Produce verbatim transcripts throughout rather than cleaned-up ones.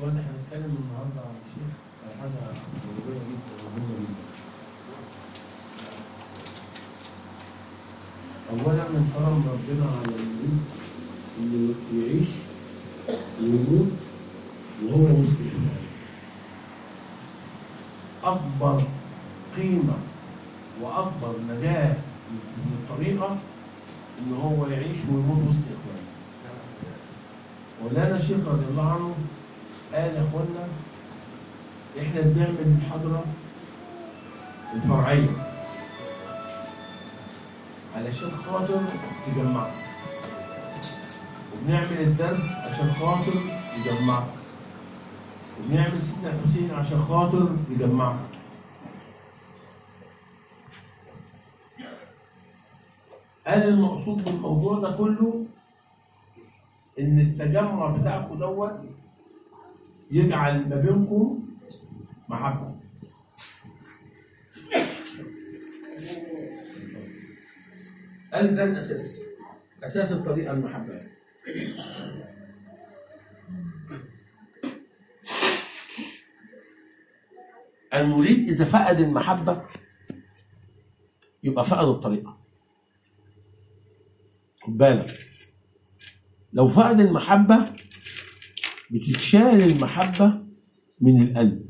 اخوانا احنا هنتكلم النهارده عن الشيخ حاجه ضروريه جدا ومهمه جدا. اولا من كرم ربنا على المريض انه يعيش ويموت وهو وسط الناس. اكبر قيمه واكبر نجاه من الطريقه ان هو يعيش ويموت وسط اخوانه. مولانا الشيخ رضي الله عنه قال يا اخوانا احنا بنعمل المحاضره الفرعيه علشان خاطر تجمعك، وبنعمل الدرس عشان خاطر يجمعك، وبنعمل سيدنا الحسين عشان خاطر يجمعك. قال المقصود بالموضوع ده كله ان التجمع بتاعكم دوت يجعل ما بينكم محبه. قال ده الاساس، اساس الطريقه المحبه. المريد اذا فقد المحبه يبقى فقد الطريقه. خد بالك، لو فقد المحبه بتتشال المحبه من القلب،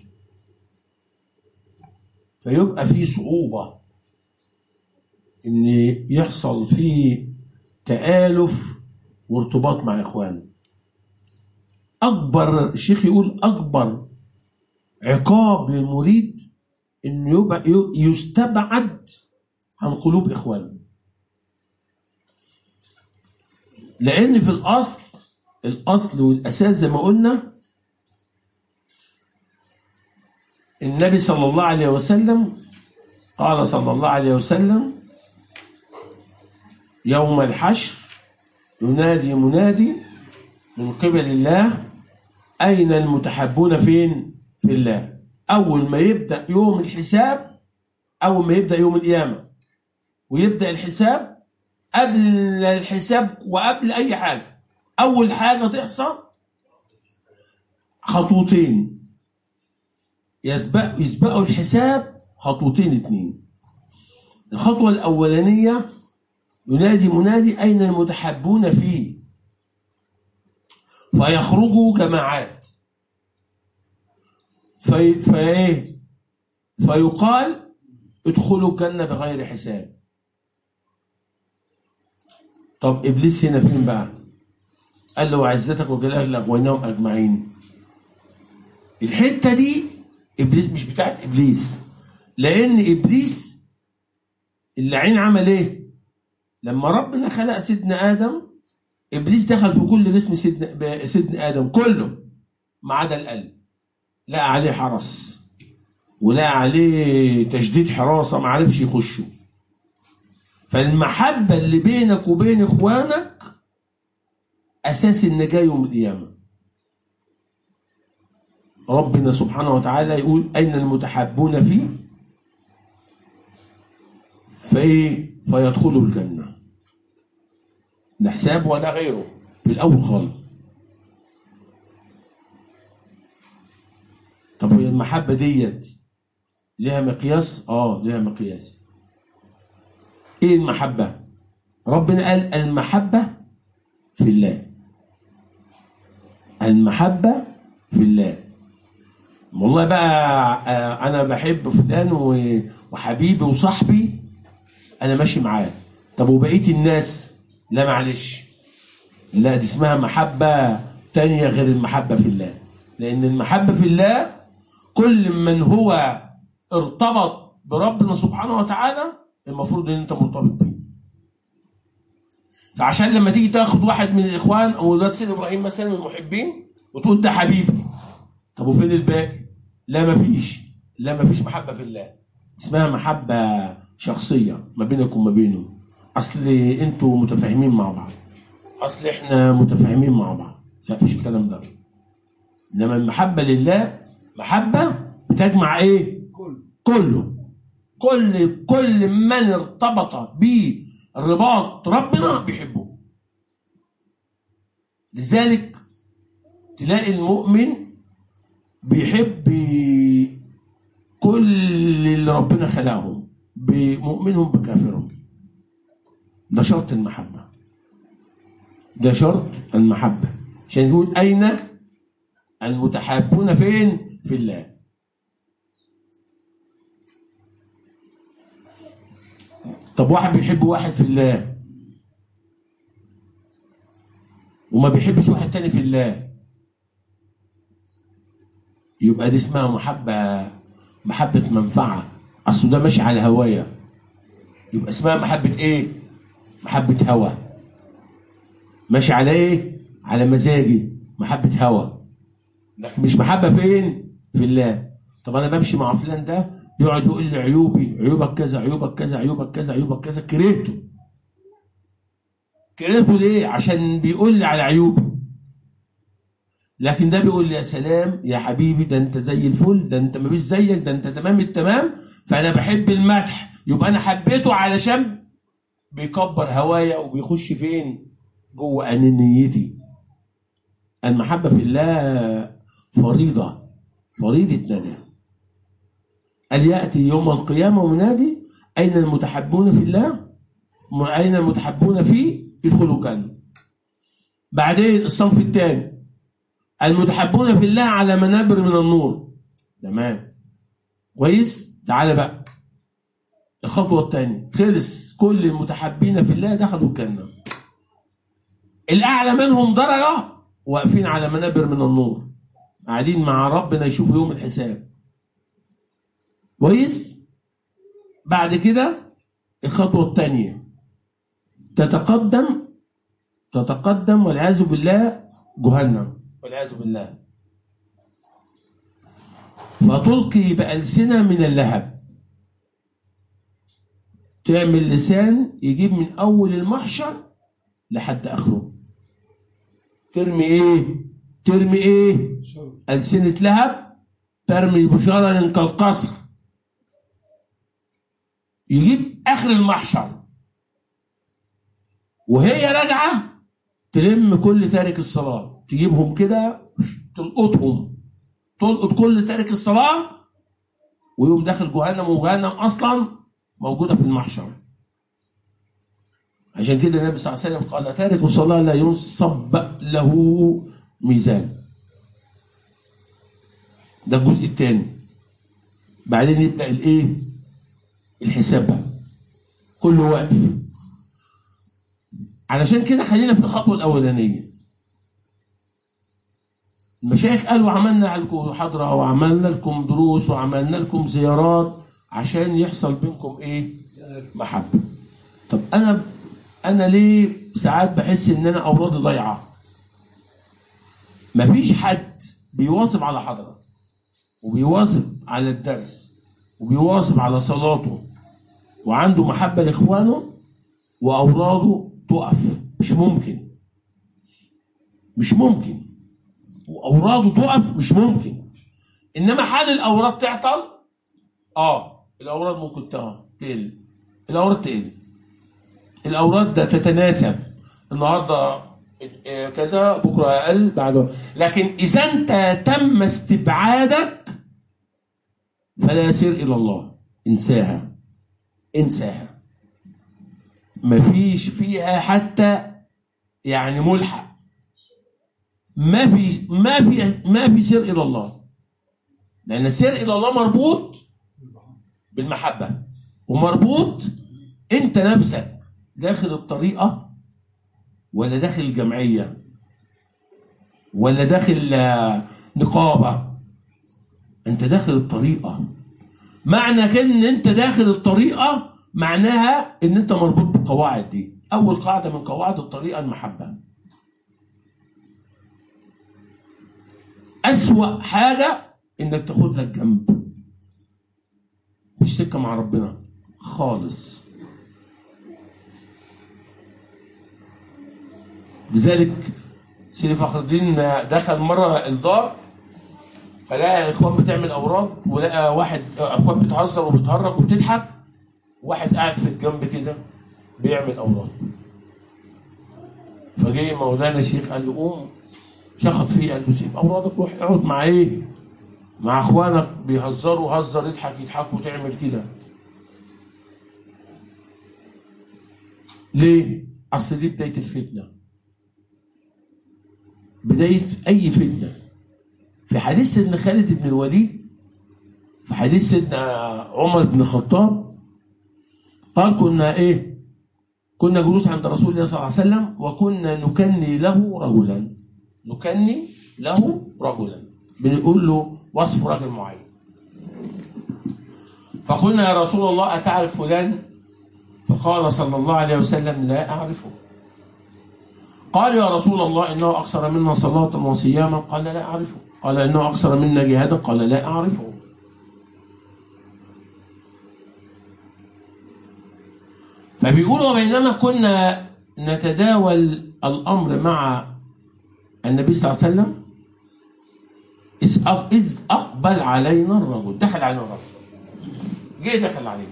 فيبقى في صعوبه ان يحصل فيه تآلف وارتباط مع اخوانه. اكبر الشيخ يقول اكبر عقاب للمريد انه يبقى يستبعد عن قلوب اخوانه، لان في الاصل الاصل والاساس زي ما قلنا النبي صلى الله عليه وسلم قال صلى الله عليه وسلم يوم الحشر ينادي منادي من قبل الله أين المتحبون فين؟ في الله. أول ما يبدأ يوم الحساب، أول ما يبدأ يوم القيامة ويبدأ الحساب، قبل الحساب وقبل أي حاجة أول حاجة تحصل خطوتين يسبق يسبقوا الحساب، خطوتين اتنين. الخطوة الأولانية ينادي منادي أين المتحبون فيه، فيخرجوا جماعات في في فيقال ادخلوا الجنة بغير حساب. طب إبليس هنا فين بقى؟ قال له وعزتك وجلالك لأغويناهم أجمعين. الحتة دي إبليس مش بتاعت إبليس، لأن إبليس اللعين عمل إيه؟ لما ربنا خلق سيدنا آدم إبليس دخل في كل جسم سيدنا, سيدنا آدم كله ما عدا القلب، لقى عليه حرس ولقى عليه تشديد حراسة ما عرفش يخشه. فالمحبة اللي بينك وبين إخوانك أساس النجاة يوم القيامة. ربنا سبحانه وتعالى يقول أين المتحبون فيه فإيه؟ فيدخلوا الجنة، لا حساب ولا غيره في الأول خالص. طب هي المحبة ديت لها مقياس؟ آه لها مقياس. إيه المحبة؟ ربنا قال المحبة في الله، المحبة في الله. والله بقى أنا بحب فلان وحبيبي وصاحبي أنا ماشي معاه، طب وبقية الناس؟ لا معلش، لا دي اسمها محبة تانية غير المحبة في الله. لأن المحبة في الله كل من هو ارتبط بربنا سبحانه وتعالى المفروض ان انت مرتبط بيه. فعشان لما تيجي تاخد واحد من الاخوان او ولاد سيد ابراهيم مثلا من المحبين وتقول ده حبيبي، طب وفين الباقي؟ لا مفيش، لا مفيش محبة في الله، اسمها محبة شخصية ما بينك وما بينه. اصل انتوا متفاهمين مع بعض، اصل احنا متفاهمين مع بعض، لا مفيش الكلام ده. انما المحبة لله محبة بتجمع ايه؟ كله كل كل من ارتبط بالرباط ربنا بيحبه. لذلك تلاقي المؤمن بيحب كل اللي ربنا خلقهم، بمؤمنهم بكافرهم. ده شرط المحبة، ده شرط المحبة. عشان يقول أين المتحابون فين؟ في الله. طب واحد بيحب واحد في الله وما بيحبش واحد تاني في الله، يبقى دي اسمها محبة، محبة منفعة. أصله ده ماشي على هوايا، يبقى اسمها محبة إيه؟ محبة هوى. ماشي على إيه؟ على مزاجي، محبة هوى. لكن مش محبة فين؟ في الله. طب أنا بمشي مع فلان ده يقعد يقول لي عيوبي، عيوبك كذا، عيوبك كذا، عيوبك كذا، عيوبك كذا، كرهته. كرهته ليه؟ عشان بيقول لي على عيوبي. لكن ده بيقول لي يا سلام يا حبيبي، ده انت زي الفل، ده انت مفيش زيك، ده انت تمام التمام. فانا بحب المدح، يبقى انا حبيته علشان بيكبر هوايا وبيخش فين؟ جوه انانيتي. المحبه في الله فريضه، فريضه ندى. قال ياتي يوم القيامه ومنادي اين المتحبون في الله؟ اين المتحبون فيه؟ يدخلوا الجنه. بعدين الصنف الثاني المتحبون في الله على منابر من النور. تمام كويس. تعالى بقى الخطوه الثانيه، خلص كل المتحبين في الله دخلوا الجنه. الاعلى منهم درجه واقفين على منابر من النور، قاعدين مع ربنا يشوفوا يوم الحساب. كويس. بعد كده الخطوه الثانيه تتقدم تتقدم والعياذ بالله جهنم، والعياذ بالله. فتلقي بألسنة من اللهب، تعمل لسان يجيب من أول المحشر لحد آخره. ترمي إيه؟ ترمي إيه؟ ألسنة لهب، ترمي بشرر كالقصر، يجيب آخر المحشر. وهي راجعة تلم كل تارك الصلاة، تجيبهم كده تلقطهم، تلقط كل تارك الصلاة، ويقوم داخل جهنم. وجهنم أصلا موجودة في المحشر. عشان كده النبي صلى الله عليه وسلم قال تارك الصلاة لا ينصب له ميزان. ده الجزء الثاني. بعدين يبدأ الايه؟ الحساب بقى، كله واقف. علشان كده خلينا في الخطوة الأولانية. المشايخ قالوا عملنا لكم حضرة وعملنا لكم دروس وعملنا لكم زيارات عشان يحصل بينكم ايه؟ محبة. طب انا انا ليه ساعات بحس ان انا اورادي ضايعة؟ مفيش حد بيواظب على حضرة وبيواظب على الدرس وبيواظب على صلاته وعنده محبة لاخوانه واوراده تقف. مش ممكن، مش ممكن. واوراده تقف مش ممكن. انما حال الاوراد تعطل، اه الاوراد ممكن تقل، الاوراد تقل، الاوراد ده تتناسب. النهارده كذا، بكره اقل، بعده. لكن اذا انت تم استبعادك فلا سير الى الله، انساها، انساها. مفيش فيها حتى يعني ملحق. ما في ما في ما في سير الى الله، لان السير الى الله مربوط بالمحبه، ومربوط انت نفسك داخل الطريقه ولا داخل الجمعيه ولا داخل نقابه. انت داخل الطريقه. معنى كده ان انت داخل الطريقه معناها ان انت مربوط بالقواعد دي. اول قاعده من قواعد الطريقه المحبه. أسوأ حاجة إنك تاخد لك جنب، مش سكة مع ربنا خالص. لذلك سيدي فخر الدين دخل مرة الدار فلقى إخوان بتعمل أوراد، ولقى واحد إخوان بتهزر وبتهرج وبتضحك، واحد قاعد في الجنب كده بيعمل أوراد. فجاي مولانا الشيخ قال له قوم، شخط فيه قال له سيب اورادك روح اقعد مع ايه؟ مع اخوانك بيهزروا هزر، يضحك يضحكوا، تعمل كده ليه؟ اصل دي بدايه الفتنه، بدايه اي فتنه. في حديث سيدنا خالد بن الوليد، في حديث سيدنا عمر بن الخطاب قال كنا ايه؟ كنا جلوس عند رسول الله صلى الله عليه وسلم وكنا نكني له رجلا، نكني له رجلا، بنقول له وصف رجل معين. فقلنا يا رسول الله أتعرف فلان؟ فقال صلى الله عليه وسلم لا أعرفه. قال يا رسول الله إنه أكثر منا صلاة وصياما؟ قال لا أعرفه. قال إنه أكثر منا جهادا؟ قال لا أعرفه. فبيقولوا بينما كنا نتداول الأمر مع النبي صلى الله عليه وسلم إذ أقبل علينا الرجل، دخل علينا الرجل، جه دخل علينا.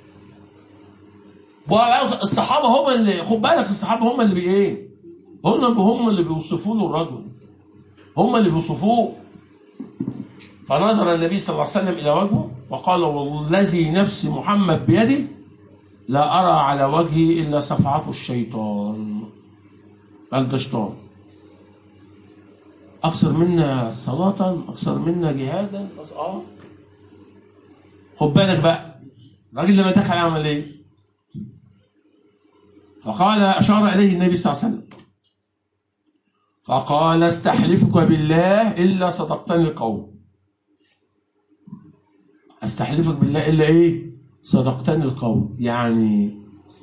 الصحابة هم اللي، خد بالك، الصحابة هم اللي بإيه؟ هم اللي هم اللي بيوصفوا له الرجل، هم اللي بيوصفوه. فنظر النبي صلى الله عليه وسلم إلى وجهه وقال والذي نفس محمد بيده لا أرى على وجهه إلا صفعة الشيطان. قال ده شيطان، أكثر منا صلاة، أكثر منا جهادا. بس آه خد بالك بقى، الراجل لما دخل عمل إيه؟ فقال، أشار إليه النبي صلى الله عليه وسلم فقال استحلفك بالله إلا صدقتني القول. استحلفك بالله إلا إيه؟ صدقتني القول. يعني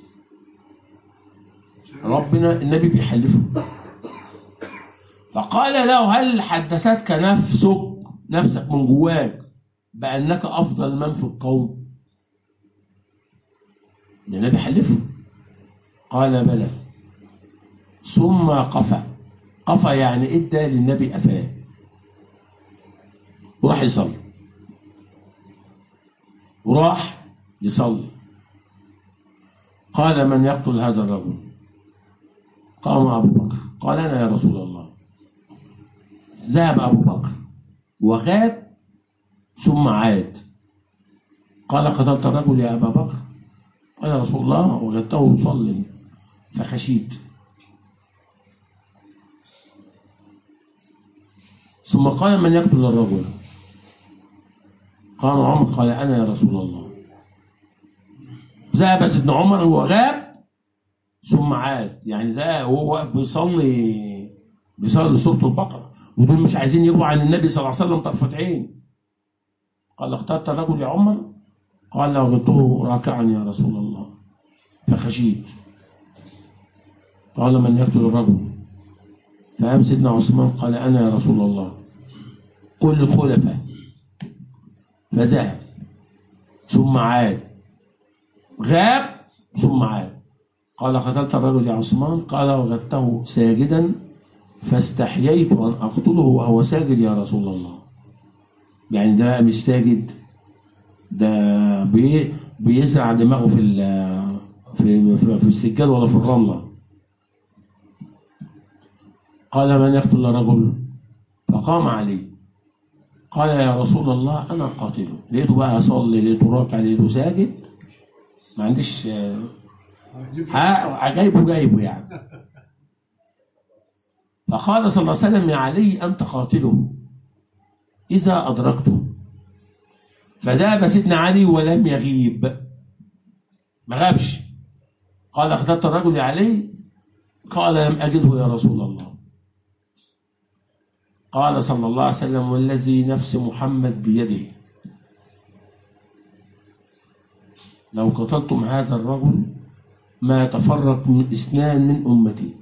ربنا النبي بيحلفه. فقال له هل حدثتك نفسك، نفسك من جواك، بأنك أفضل من في القوم؟ النبي حلفه. قال بلى. ثم قفى. قفى يعني ادى للنبي أفاه وراح يصلي، وراح يصلي. قال من يقتل هذا الرجل؟ قام أبو بكر. قال أنا يا رسول الله. ذهب أبو بكر وغاب ثم عاد. قال قتلت الرجل يا أبا بكر؟ قال يا رسول الله وجدته يصلي فخشيت. ثم قال من يقتل الرجل؟ قام عمر. قال أنا يا رسول الله. ذهب سيدنا عمر وغاب ثم عاد. يعني ده وهو واقف بيصلي بيصلي سورة البقرة، ودول مش عايزين يبقوا عن النبي صلى الله عليه وسلم طرفة عين. قال اخترت الرجل يا عمر؟ قال وجدته راكعا يا رسول الله فخشيت. قال من يقتل الرجل؟ فقام سيدنا عثمان قال أنا يا رسول الله. كل الخلفاء. فذهب ثم عاد، غاب ثم عاد. قال قتلت الرجل يا عثمان؟ قال وجدته ساجدا فاستحييت أن أقتله وهو ساجد يا رسول الله. يعني ده مش ساجد، ده بي بيزرع دماغه في في في السجاد ولا في الرملة. قال من يقتل الرجل؟ فقام علي. قال يا رسول الله أنا قاتله. لقيته بقى يصلي، لقيته راكع، لقيته ساجد، ما عنديش جايبه جايبه يعني. فقال صلى الله عليه وسلم يا علي أنت قاتله إذا أدركته. فذهب سيدنا علي ولم يغيب، ما غابش. قال قتلت الرجل يا علي؟ قال لم أجده يا رسول الله. قال صلى الله عليه وسلم والذي نفس محمد بيده لو قتلتم هذا الرجل ما تفرق من اثنان من أمتي.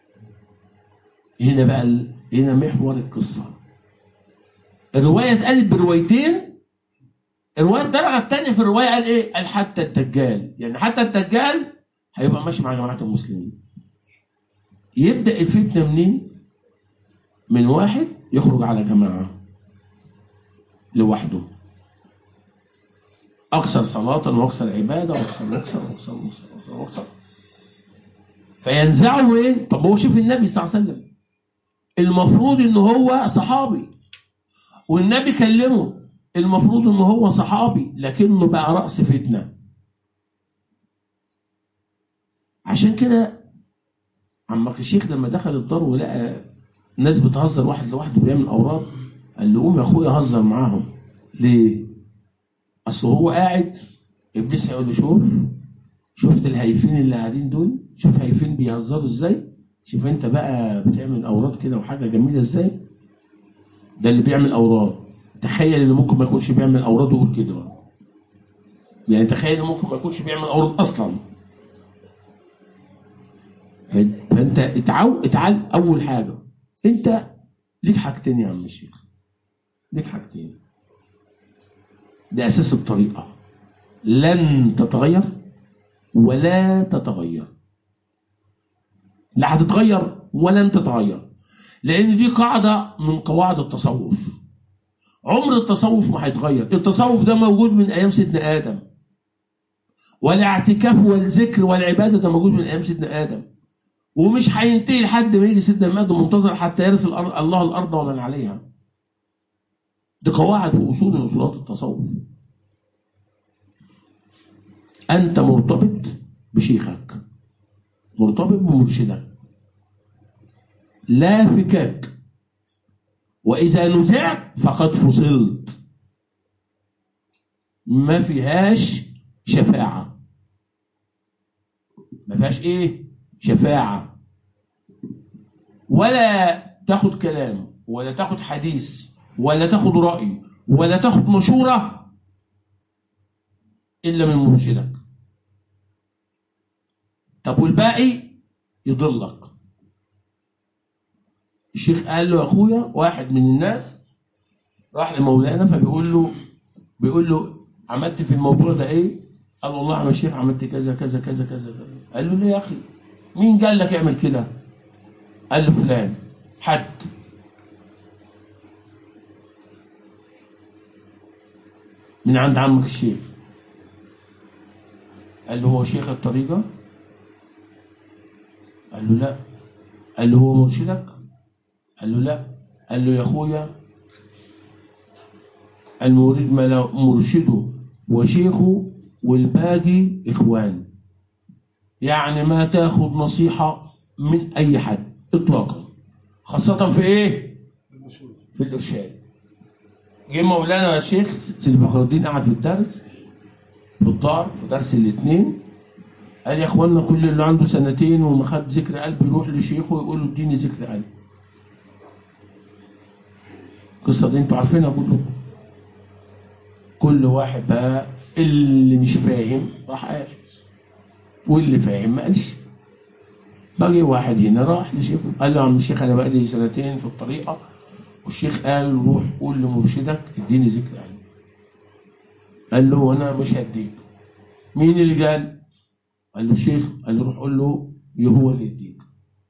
هنا بقى ال... هنا محور القصة. الرواية اتقالت بروايتين. الرواية الدرجة الثانية في الرواية قال ايه؟ قال حتى الدجال، يعني حتى الدجال هيبقى ماشي مع جماعة المسلمين. يبدأ الفتنة منين؟ من واحد يخرج على جماعة لوحده، أكثر صلاة وأكثر عبادة وأكثر وأكثر وأكثر وأكثر وأكثر، فينزعوا وين؟ طب هو شوف النبي صلى الله عليه وسلم المفروض إن هو صحابي، والنبي كلمه، المفروض انه هو صحابي لكنه بقى رأس فتنة. عشان كده عمك الشيخ لما دخل الدار ولقى ناس بتهزر واحد لوحده بيعمل اوراد، قال له قوم يا اخويا هزر معاهم. ليه؟ اصل هو قاعد ابليس هيقول له شوف شفت الهايفين اللي قاعدين دول، شوف هايفين بيهزروا ازاي، شوف انت بقى بتعمل اوراد كده وحاجه جميله ازاي. ده اللي بيعمل اوراد. تخيل اللي ممكن ما يكونش بيعمل اوراد ويقول كده. يعني تخيل اللي ممكن ما يكونش بيعمل اوراد اصلا. فانت اتعو اتعال. اول حاجه انت ليك حاجتين يا عم الشيخ، ليك حاجتين، ده اساس الطريقه. لن تتغير ولا تتغير، لا هتتغير ولن تتغير، لان دي قاعده من قواعد التصوف. عمر التصوف ما هيتغير. التصوف ده موجود من ايام سيدنا ادم، والاعتكاف والذكر والعباده ده موجود من ايام سيدنا ادم، ومش هينتهي لحد ما يجي سيدنا ادم منتظر حتى يرث الله الارض ومن عليها. دي قواعد واصول من اصولات التصوف. انت مرتبط بشيخك، مرتبط بمرشدك، لا فكاك، واذا نزعت فقد فصلت. ما فيهاش شفاعه، ما فيهاش ايه؟ شفاعه. ولا تاخد كلام ولا تاخد حديث ولا تاخد رأي ولا تاخد مشورة إلا من مرشدك. طب والباقي يضلك. الشيخ قال له يا أخويا، واحد من الناس راح لمولانا فبيقول له بيقول له عملت في الموضوع ده إيه؟ قال له والله يا عم الشيخ عملت كذا كذا كذا كذا. قال له ليه يا أخي؟ مين قال لك اعمل كده؟ قال له فلان. حد. من عند عمك الشيخ. قال له هو شيخ الطريقة؟ قال له لا. قال له هو مرشدك؟ قال له لا. قال له يا اخويا المريد مرشده وشيخه والباقي اخوان، يعني ما تاخد نصيحة من اي حد اطلاقا، خاصة في ايه؟ في الارشاد. جه مولانا الشيخ سيدي فخر الدين قعد في الدرس في الدار في درس الاثنين، قال يا اخوانا كل اللي عنده سنتين وما خد ذكر قلب يروح لشيخه ويقول له اديني ذكر قلب. القصه دي انتوا عارفينها كلكم. كل واحد بقى اللي مش فاهم راح قال، واللي فاهم ما قالش. بقى واحد هنا راح لشيخه قال له يا عم الشيخ انا بقى لي سنتين في الطريقه، والشيخ قال روح قول لمرشدك اديني ذكر قلب. قال له انا مش هديك. مين اللي قال؟ قال له الشيخ. قال له روح قول له هو اللي يديك.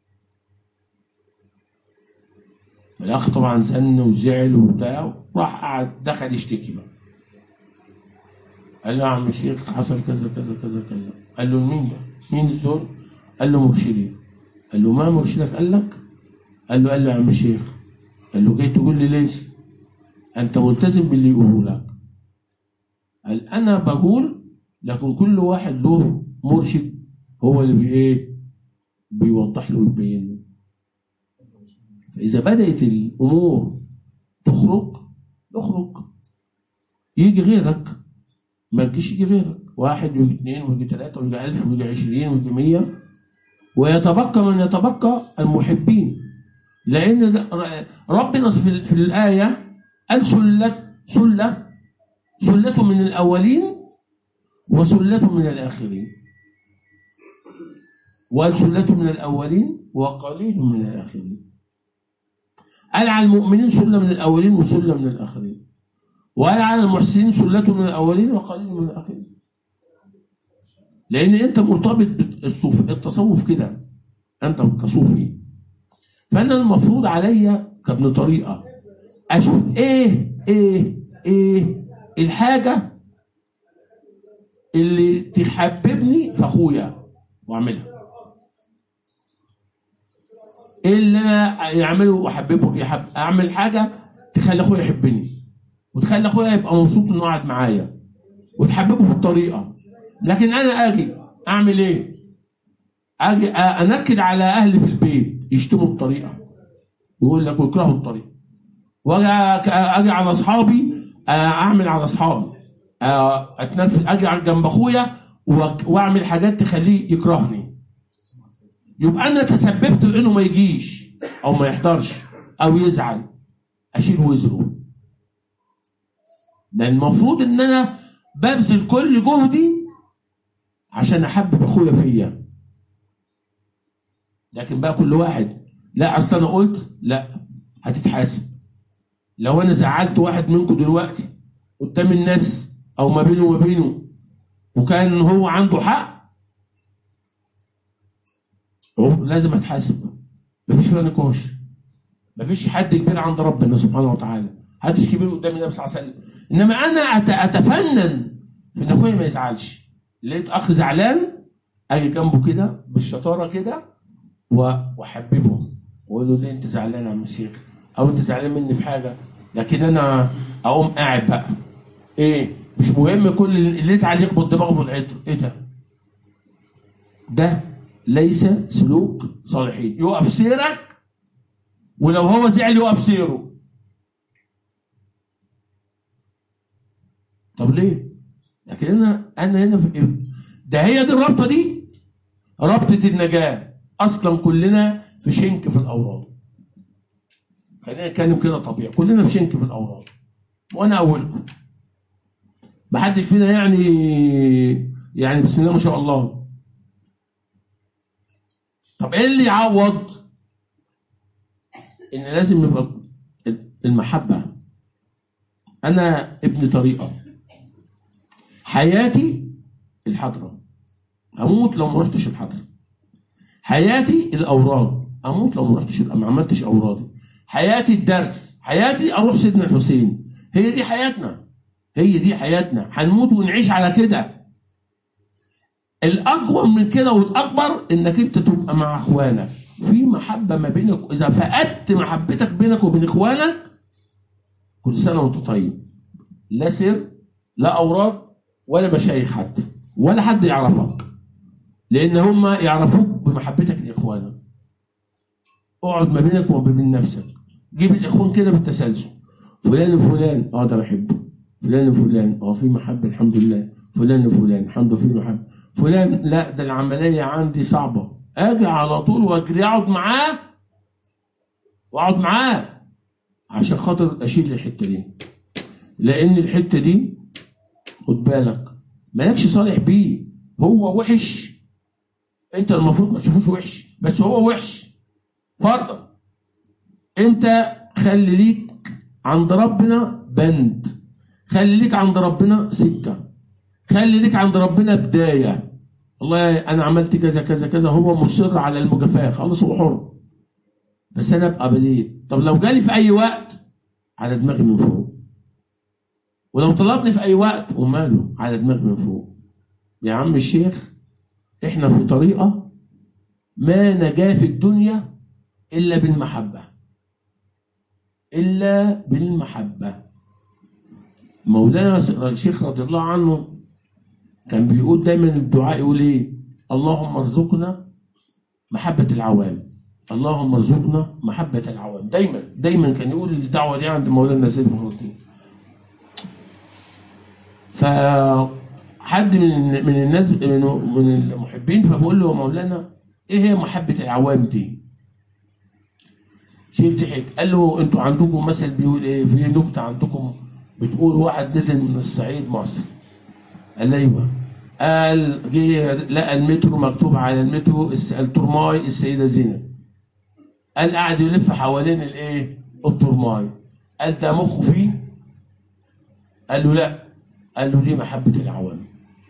الاخ طبعا زن وزعل وبتاع، راح قعد دخل يشتكي بقى. قال له يا عم الشيخ حصل كذا كذا كذا كذا. قال له مين ده؟ مين الزول؟ قال له مرشدي. قال له ما مرشدك قال لك؟ قال له قال له يا عم الشيخ. قال له جاي تقول لي ليش؟ انت ملتزم باللي يقوله لك. قال انا بقول لكن كل واحد له مرشد هو اللي بي ايه؟ بيوضح له ويبين له. فاذا بدات الامور تخرج تخرج يجي غيرك، ما تجيش يجي غيرك، واحد ويجي اثنين ويجي ثلاثه ويجي ألف ويجي عشرين ويجي مية، ويتبقى من يتبقى المحبين. لان ربنا في, في الايه قال سله سله سله من الاولين وسله من الاخرين، وقال سله من الاولين وقليل من الاخرين. قال على المؤمنين سله من الاولين وسله من الاخرين، وقال على المحسنين سله من الاولين وقليل من الاخرين. لان انت مرتبط بالصوف التصوف كده، انت كصوفي. فانا المفروض عليا كابن طريقه اشوف ايه ايه ايه الحاجه اللي تحببني في اخويا واعملها، ايه اللي انا يعمله واحببه، يحب اعمل حاجه تخلي اخويا يحبني، وتخلي اخويا يبقى مبسوط انه قاعد معايا، وتحببه في الطريقه. لكن انا اجي اعمل ايه؟ اجي انكد على اهلي في البيت يشتموا الطريقه، ويقول لك ويكرهوا الطريقه، واجي اجي على اصحابي اعمل على اصحابي اتنرفز، اجي جنب اخويا واعمل حاجات تخليه يكرهني. يبقى انا تسببت انه ما يجيش او ما يحضرش او يزعل، اشيل وزره. لان المفروض ان انا ببذل كل جهدي عشان احبب اخويا فيا. لكن بقى كل واحد لا اصل انا قلت، لا هتتحاسب. لو انا زعلت واحد منكم دلوقتي قدام الناس او ما بينه وما بينه وكان هو عنده حق، لازم اتحاسب. مفيش فيها نقاش. مفيش حد كبير عند ربنا سبحانه وتعالى، محدش كبير قدام النبي صلى الله عليه وسلم. انما انا اتفنن في ان اخويا ما يزعلش. لقيت اخ زعلان اجي جنبه كده بالشطاره كده واحببه واقول له ليه انت زعلان يا عم الشيخ؟ او انت زعلان مني في حاجه؟ لكن انا اقوم قاعد بقى ايه؟ مش مهم كل اللي يزعل يخبط دماغه في الحيط. ايه ده؟ ده ليس سلوك صالحين. يقف سيرك، ولو هو زعل يقف سيره. طب ليه؟ لكن انا انا هنا في ده، هي دي الرابطه دي رابطه النجاه. اصلا كلنا في شنك في الاوراد. خلينا نتكلم كده طبيعي، كلنا في شنك في الاوراد، وانا اولكم. محدش فينا يعني يعني بسم الله ما شاء الله. طب ايه اللي يعوض؟ ان لازم نبقى المحبه. انا ابن طريقه، حياتي الحضره، اموت لو ما رحتش الحضره. حياتي الاوراد، اموت لو ما رحتش ما عملتش اورادي. حياتي الدرس، حياتي اروح سيدنا الحسين. هي دي حياتنا، هي دي حياتنا. هنموت ونعيش على كده. الاقوى من كده والاكبر انك انت تبقى مع اخوانك في محبه ما بينك. اذا فقدت محبتك بينك وبين اخوانك، كل سنه وانت طيب. لا سر، لا اوراد، ولا مشايخ حد، ولا حد يعرفك، لان هم يعرفوك بمحبتك لاخوانك. اقعد ما بينك وما بين نفسك. جيب الاخوان كده بالتسلسل. فلان وفلان اه ده بحبه، فلان وفلان اه في محبه الحمد لله، فلان وفلان الحمد لله في محبه، فلان لا ده العمليه عندي صعبه. اجي على طول واجري اقعد معاه واقعد معاه عشان خاطر اشيل الحته دي. لان الحته دي خد بالك مالكش صالح بيه. هو وحش، انت المفروض ما تشوفوش وحش، بس هو وحش فرضا. انت خلي ليك عند ربنا بند، خلي ليك عند ربنا سكه، خلي ليك عند ربنا بدايه. والله انا عملت كذا كذا كذا، هو مصر على المجافاه، خلاص هو حر، بس انا ابقى بديت. طب لو جالي في اي وقت على دماغي من فوق، ولو طلبني في اي وقت وماله على دماغي من فوق. يا عم الشيخ احنا في طريقه ما نجاه في الدنيا الا بالمحبه، الا بالمحبه. مولانا الشيخ رضي الله عنه كان بيقول دايما الدعاء، يقول ايه؟ اللهم ارزقنا محبه العوام، اللهم ارزقنا محبه العوام. دايما دايما كان يقول الدعوه دي عند مولانا سيد فخر الدين. فحد من من الناس من من المحبين فبقول له مولانا ايه هي محبه العوام دي؟ شيخ ضحك قال له انتوا عندكم مثل بيقول ايه؟ في نكته عندكم بتقول واحد نزل من الصعيد مصر. قال ايوه. قال جه لقى المترو مكتوب على المترو الترماي السيده زينب. قال قاعد يلف حوالين الايه؟ الترماي. قال ده مخه فيه؟ قال له لا. قال له دي محبه العوام.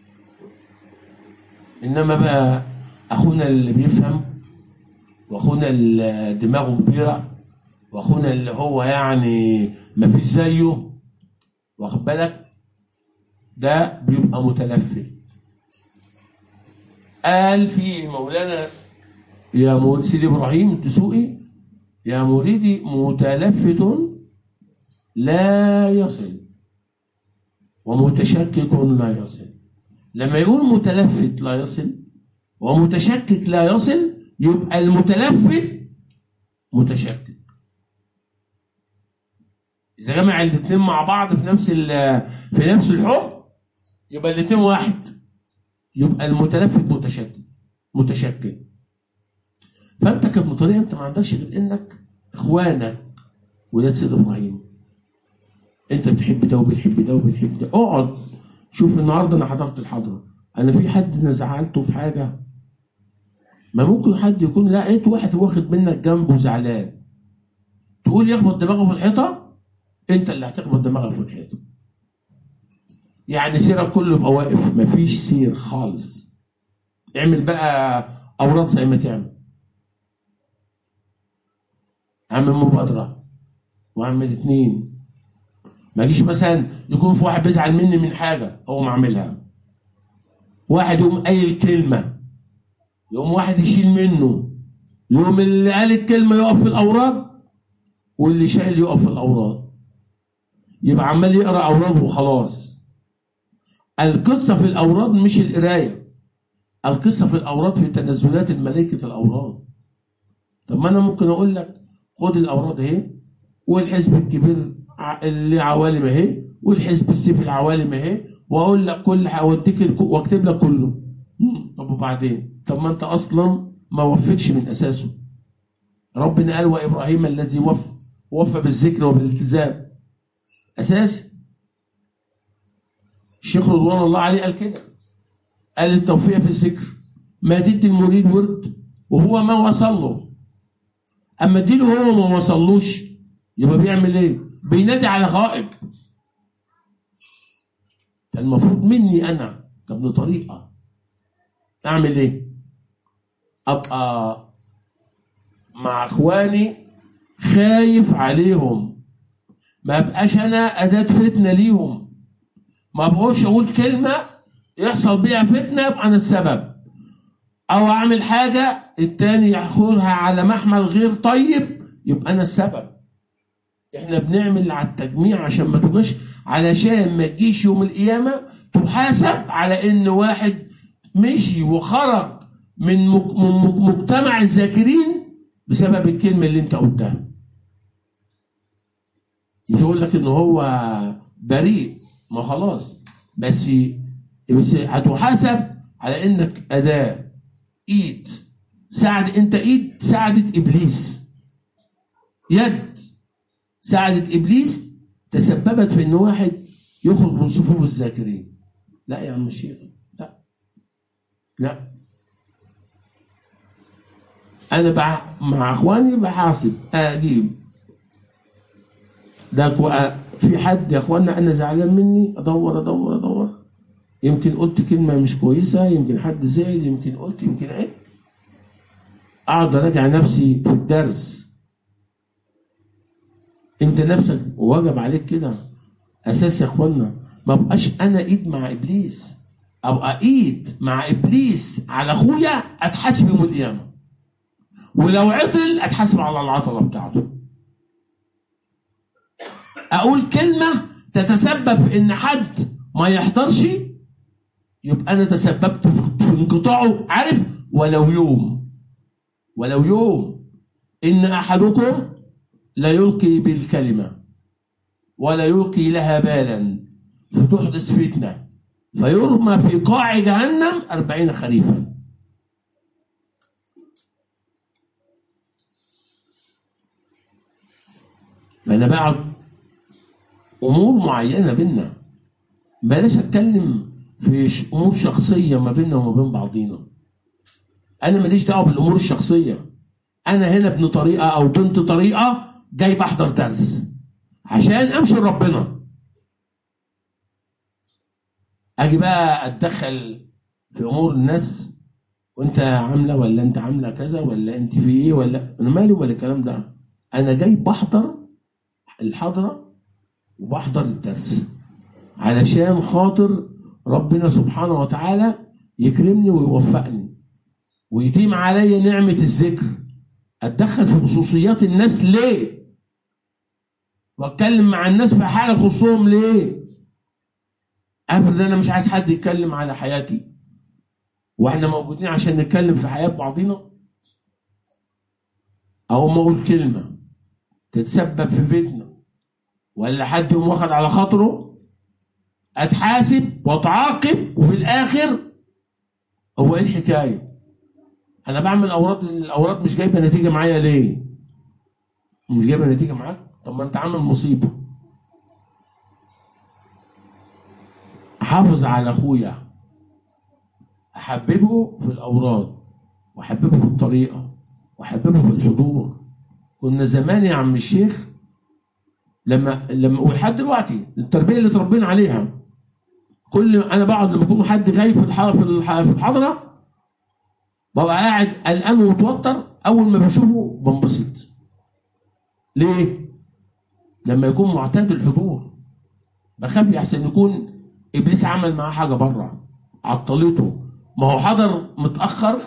انما بقى اخونا اللي بيفهم، واخونا اللي دماغه كبيره، واخونا اللي هو يعني ما فيش زيه، واخد بالك، ده بيبقى متلفت. قال في مولانا يا مريد سيدي ابراهيم الدسوقي: يا مريدي متلفت لا يصل ومتشكك لا يصل. لما يقول متلفت لا يصل ومتشكك لا يصل يبقى المتلفت متشكك. إذا جمع الاثنين مع بعض في نفس في نفس الحكم يبقى الاثنين واحد، يبقى المتلفت متشكك متشكك. فأنت كابن طريقة أنت ما عندكش غير إنك إخوانك ولاد سيد إبراهيم، أنت بتحب ده وبتحب ده وبتحب ده. اقعد شوف النهارده أنا حضرت الحضرة، أنا في حد أنا زعلته في حاجة؟ ما ممكن حد يكون لقيت واحد واخد منك جنبه زعلان، تقول يخبط دماغه في الحيطة؟ أنت اللي هتخبط دماغك في الحيطة. يعني سيرك كله يبقى واقف، مفيش سير خالص. اعمل بقى أوراد زي ما تعمل، اعمل مبادرة واعمل اتنين. ما اجيش مثلا يكون في واحد بيزعل مني من حاجة أقوم أعملها، واحد يقوم قايل كلمة يقوم واحد يشيل منه، يقوم اللي قال الكلمة يقف في الأوراد واللي شايل يقف في الأوراد، يبقى عمال يقرأ أوراد وخلاص. القصة في الأوراد مش القراية، القصة في الأوراد في تنزلات الملائكة الأوراد. طب ما أنا ممكن أقول لك خد الأوراد أهي، والحزب الكبير اللي عوالم أهي، والحزب السيف العوالم أهي، وأقول لك كل أوديك وأكتب لك كله. طب وبعدين؟ طب ما أنت أصلا ما وفيتش من أساسه. ربنا قال وإبراهيم الذي وفى وفى بالذكر وبالالتزام أساسي. الشيخ رضوان الله عليه قال كده، قال التوفيق في الذكر، ما تدي المريد ورد وهو ما وصل له، اما اديله هو ما وصلوش يبقى بيعمل ايه؟ بينادي على غائب. المفروض مني انا كابن طريقه اعمل ايه؟ ابقى مع اخواني خايف عليهم، ما ابقاش انا اداه فتنه ليهم، ما بقولش اقول كلمه يحصل بيها فتنه يبقى انا السبب، او اعمل حاجه التاني ياخدها على محمل غير طيب يبقى انا السبب. احنا بنعمل على التجميع عشان ما تبقاش، علشان ما تجيش يوم القيامه تحاسب على ان واحد مشي وخرج من مجتمع الذاكرين بسبب الكلمه اللي انت قلتها. مش يقول لك ان هو بريء، ما خلاص، بس بس هتحاسب على انك اداه، ايد ساعد، انت ايد ساعدت ابليس، يد ساعدت ابليس تسببت في ان واحد يخرج من صفوف الذاكرين. لا يا عم الشيخ، لا لا، انا بع... مع اخواني بحاسب اجيب ده في حد يا اخوانا انا زعلان مني، ادور ادور ادور، يمكن قلت كلمه مش كويسه، يمكن حد زعل، يمكن قلت، يمكن عيب، اقعد اراجع نفسي في الدرس. انت نفسك واجب عليك كده اساس يا اخوانا، ما بقاش انا ايد مع ابليس، ابقى ايد مع ابليس على اخويا، اتحاسب يوم القيامه، ولو عطل اتحاسب على العطله بتاعته. اقول كلمه تتسبب في ان حد ما يحضرش يبقى انا تسببت في انقطاعه، عارف، ولو يوم ولو يوم. ان احدكم لا يلقي بالكلمه ولا يلقي لها بالا فتحدث فتنه فيرمى في قاع جهنم أربعين خريفا. فانا بقعد امور معينه بينا، بلاش اتكلم في امور شخصيه ما بيننا وما بين بعضينا. انا ماليش دعوه بالامور الشخصيه، انا هنا ابن طريقه او بنت طريقه جاي بحضر درس عشان امشي لربنا. اجي بقى اتدخل في امور الناس، وانت عامله ولا انت عامله كذا ولا انت في ايه، ولا انا مالي ولا الكلام ده. انا جاي بحضر الحضره وبحضر الدرس علشان خاطر ربنا سبحانه وتعالى يكرمني ويوفقني ويديم علي نعمة الذكر. اتدخل في خصوصيات الناس ليه؟ واتكلم مع الناس في حاجه تخصهم. ليه؟ افرض انا مش عايز حد يتكلم على حياتي، واحنا موجودين عشان نتكلم في حياه بعضينا؟ او ما اقول كلمه تتسبب في فتنه، ولا حد يقوم واخد على خاطره، اتحاسب واتعاقب، وفي الاخر هو ايه الحكايه؟ انا بعمل اوراد، الاوراد مش جايبه نتيجه معايا. ليه مش جايبه نتيجه معاك؟ طب ما انت عامل مصيبه. احافظ على اخويا، احببه في الاوراد، واحببه في الطريقه، واحببه في الحضور. كنا زمان يا عم الشيخ لما لما ولحد دلوقتي التربيه اللي اتربينا عليها، كل انا بقعد لما يكون حد غايب في الح- في الح- في الحضره ببقى قاعد قلقان ومتوتر، اول ما بشوفه بنبسط. ليه؟ لما يكون معتاد الحضور بخاف يحسن يكون ابليس عمل معاه حاجه بره عطلته. ما هو حضر متاخر،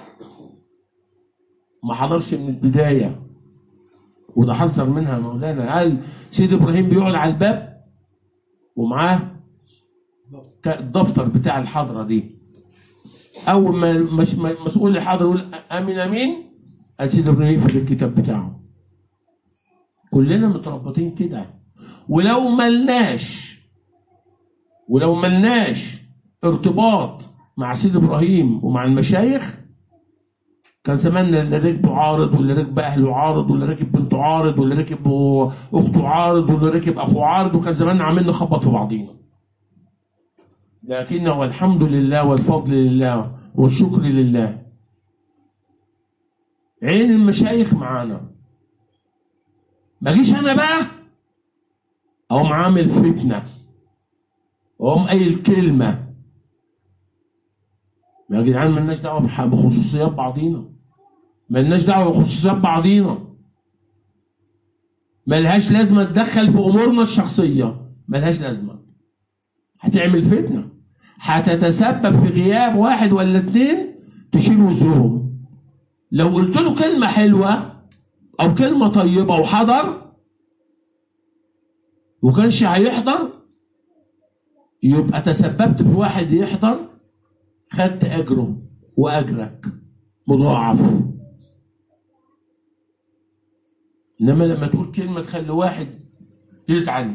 ما حضرش من البدايه، وده حذر منها مولانا. قال سيد ابراهيم بيقعد على الباب ومعاه الدفتر بتاع الحضره دي، اول ما مش مسؤول الحضره يقول امين امين، قال سيد ابراهيم يقفل الكتاب بتاعه. كلنا متربطين كده. ولو ملناش ولو ملناش ارتباط مع سيد ابراهيم ومع المشايخ، كان زماننا اللي ركبه عارض، واللي ركب اهله عارض، واللي ركب بنته عارض، واللي ركب اخته عارض، واللي ركب اخوه عارض، وكان زماننا عاملين نخبط في بعضينا. لكن والحمد لله والفضل لله والشكر لله، عين المشايخ معانا. ما جيش انا بقى اقوم عامل فتنه واقوم قايل كلمه. يا جدعان مالناش دعوه بخصوصيات بعضينا، مالناش دعوه بخصوصيات بعضينا. ملهاش لازمه تدخل في امورنا الشخصيه، ملهاش لازمه. هتعمل فتنه، هتتسبب في غياب واحد ولا اتنين تشيل وزرهم. لو قلت له كلمه حلوه او كلمه طيبه وحضر وكانش هيحضر، يبقى تسببت في واحد يحضر، خدت اجره واجرك مضاعف. انما لما تقول كلمه تخلي واحد يزعل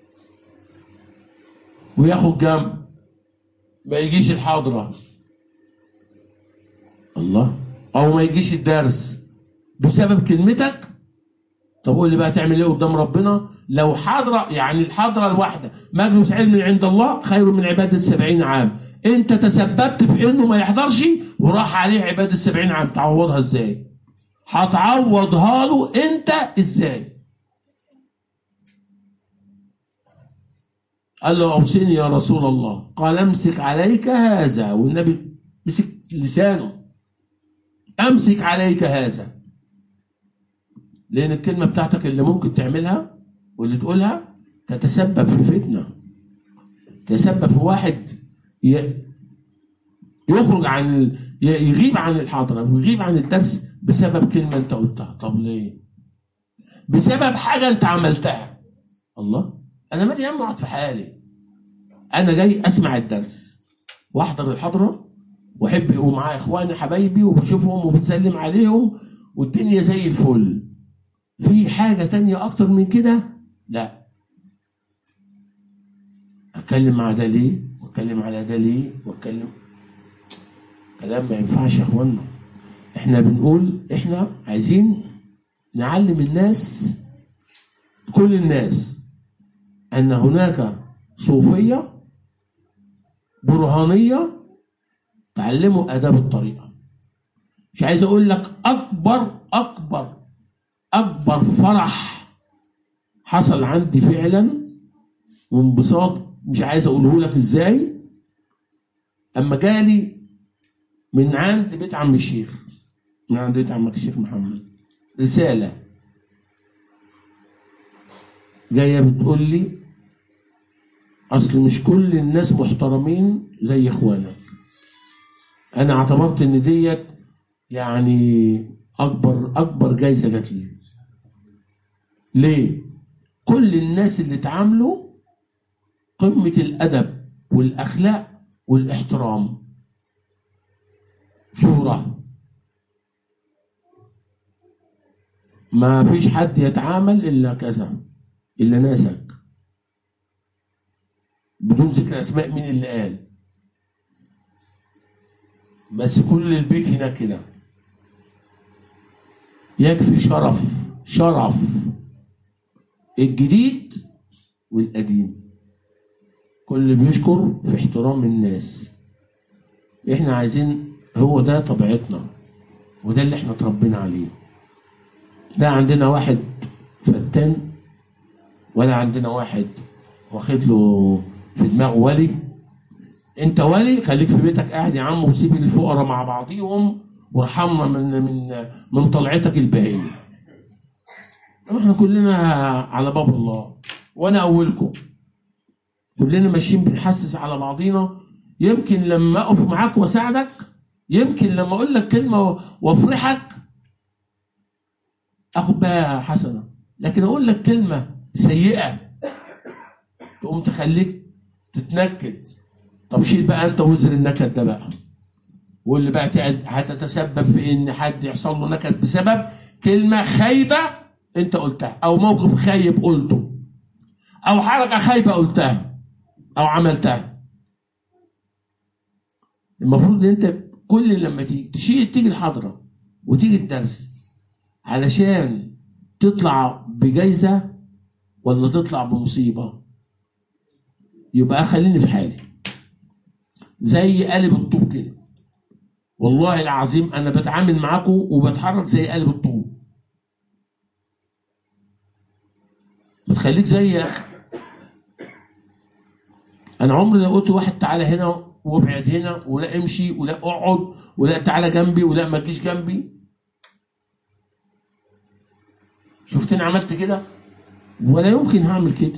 وياخد جنب، ما يجيش الحاضره الله، او ما يجيش الدرس بسبب كلمتك. طب قول لي بقى تعمل ايه قدام ربنا؟ لو حاضره، يعني الحاضره الواحده مجلس علم عند الله خير من عباده سبعين عام. انت تسببت في انه ما يحضرش وراح عليه عباده سبعين عام، تعوضها ازاي؟ هتعوضها له انت ازاي؟ قال له اوصيني يا رسول الله. قال امسك عليك هذا، والنبي مسك لسانه، امسك عليك هذا، لان الكلمه بتاعتك اللي ممكن تعملها واللي تقولها تتسبب في فتنه، تتسبب في واحد يخرج عن، يغيب عن الحاضره ويغيب عن الدرس بسبب كلمه انت قلتها. طب ليه؟ بسبب حاجه انت عملتها. الله، انا مالي يا عم، اقعد في حالي. انا جاي اسمع الدرس واحضر الحضره واحب يبقوا معايا اخواني حبايبي وبشوفهم وبتسلم عليهم والدنيا زي الفل. في حاجه تانية اكتر من كده؟ لا. اتكلم مع ده ليه واتكلم على ده ليه واتكلم كلام ما ينفعش يا اخوانا. احنا بنقول احنا عايزين نعلم الناس، كل الناس، ان هناك صوفيه برهانيه تعلموا اداب الطريقه. مش عايز اقول لك اكبر اكبر اكبر فرح حصل عندي فعلا وانبساط، مش عايز اقوله لك ازاي، اما جالي من عند بيت عم الشيخ، من عند بيت عمك الشيخ محمد، رساله جايه بتقول لي اصل مش كل الناس محترمين زي اخوانك. انا اعتبرت ان ديت يعني اكبر اكبر جايزه جات لي. ليه؟ كل الناس اللي اتعاملوا قمة الأدب والأخلاق والاحترام. شهرة، ما فيش حد يتعامل إلا كذا، إلا ناسك، بدون ذكر أسماء مين اللي قال، بس كل البيت هناك كده. يكفي شرف، شرف الجديد والقديم، كل بيشكر في احترام الناس. احنا عايزين، هو ده طبيعتنا وده اللي احنا اتربينا عليه. لا عندنا واحد فتان، ولا عندنا واحد واخد له في دماغه ولي. انت ولي خليك في بيتك قاعد يا عم، وسيب الفقراء مع بعضيهم وارحمنا من من من طلعتك البهية. احنا كلنا على باب الله، وانا اولكم. كلنا ماشيين بنحسس على بعضينا. يمكن لما اقف معاك واساعدك، يمكن لما اقول لك كلمه وافرحك اخد بها حسنه، لكن اقول لك كلمه سيئه تقوم تخليك تتنكد. طب شيل بقى انت وزر النكد ده بقى، واللي بقى هتتسبب في ان حد يحصل له نكد بسبب كلمه خايبه انت قلتها، او موقف خايب قلته، او حركه خايبه قلتها او عملتها. المفروض ان انت كل لما تيجي تشيل تيجي الحضره وتيجي الدرس علشان تطلع بجايزه ولا تطلع بمصيبه. يبقى خليني في حالي زي قالب الطوب كده. والله العظيم انا بتعامل معاكم وبتحرك زي قالب الطوب. بتخليك زي يا اخي. انا عمري ما قلت واحد تعالى هنا وابعد هنا، ولا امشي، ولا اقعد، ولا تعالى جنبي، ولا ما تجيش جنبي. شفتني عملت كده؟ ولا يمكن هعمل كده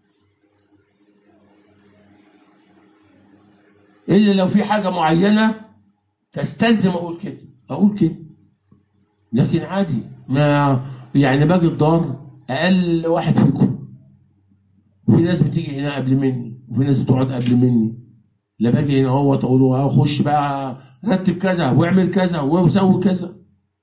الا لو في حاجه معينه تستلزم اقول كده اقول كده. لكن عادي، ما يعني باجي الدار اقل واحد فيكم. في ناس بتيجي هنا قبل مني، وفي ناس بتقعد قبل مني. لا باجي هنا هو تقول له خش بقى رتب كذا واعمل كذا وسوي كذا.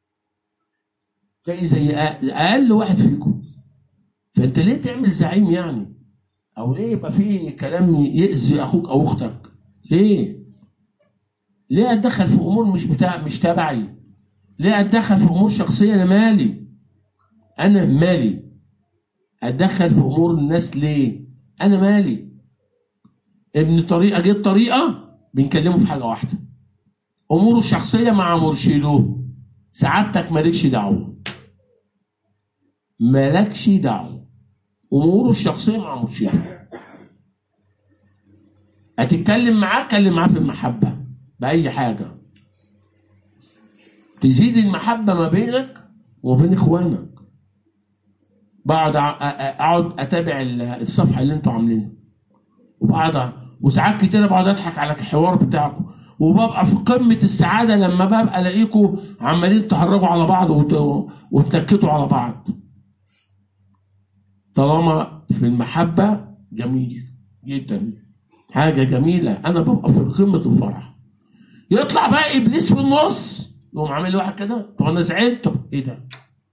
زي زي اقل واحد فيكم. فانت ليه تعمل زعيم يعني؟ او ليه يبقى في كلام يأذي اخوك او اختك؟ ليه؟ ليه اتدخل في امور مش بتاع مش تبعي؟ ليه اتدخل في امور شخصيه؟ انا مالي؟ انا مالي اتدخل في امور الناس ليه؟ انا مالي؟ ابن طريقه جه طريقه بنكلمه في حاجه واحده، اموره الشخصيه مع مرشده. سعادتك مالكش دعوه، مالكش دعوه. اموره الشخصيه مع مرشده. هتتكلم معاه كلم معاه في المحبه باي حاجه تزيد المحبه ما بينك وبين اخوانك. بقعد اقعد اتابع الصفحه اللي انتوا عاملينها، وبقعد وساعات كتير بقعد اضحك على الحوار بتاعكم، وببقى في قمه السعاده لما ببقى الاقيكم عمالين تهرجوا على بعض وتنكتوا على بعض. طالما في المحبه جميل جدا، حاجه جميله، انا ببقى في قمه الفرح. يطلع بقى ابليس في النص يقوم عامل لي واحد كده، طب انا زعلت، طب ايه ده؟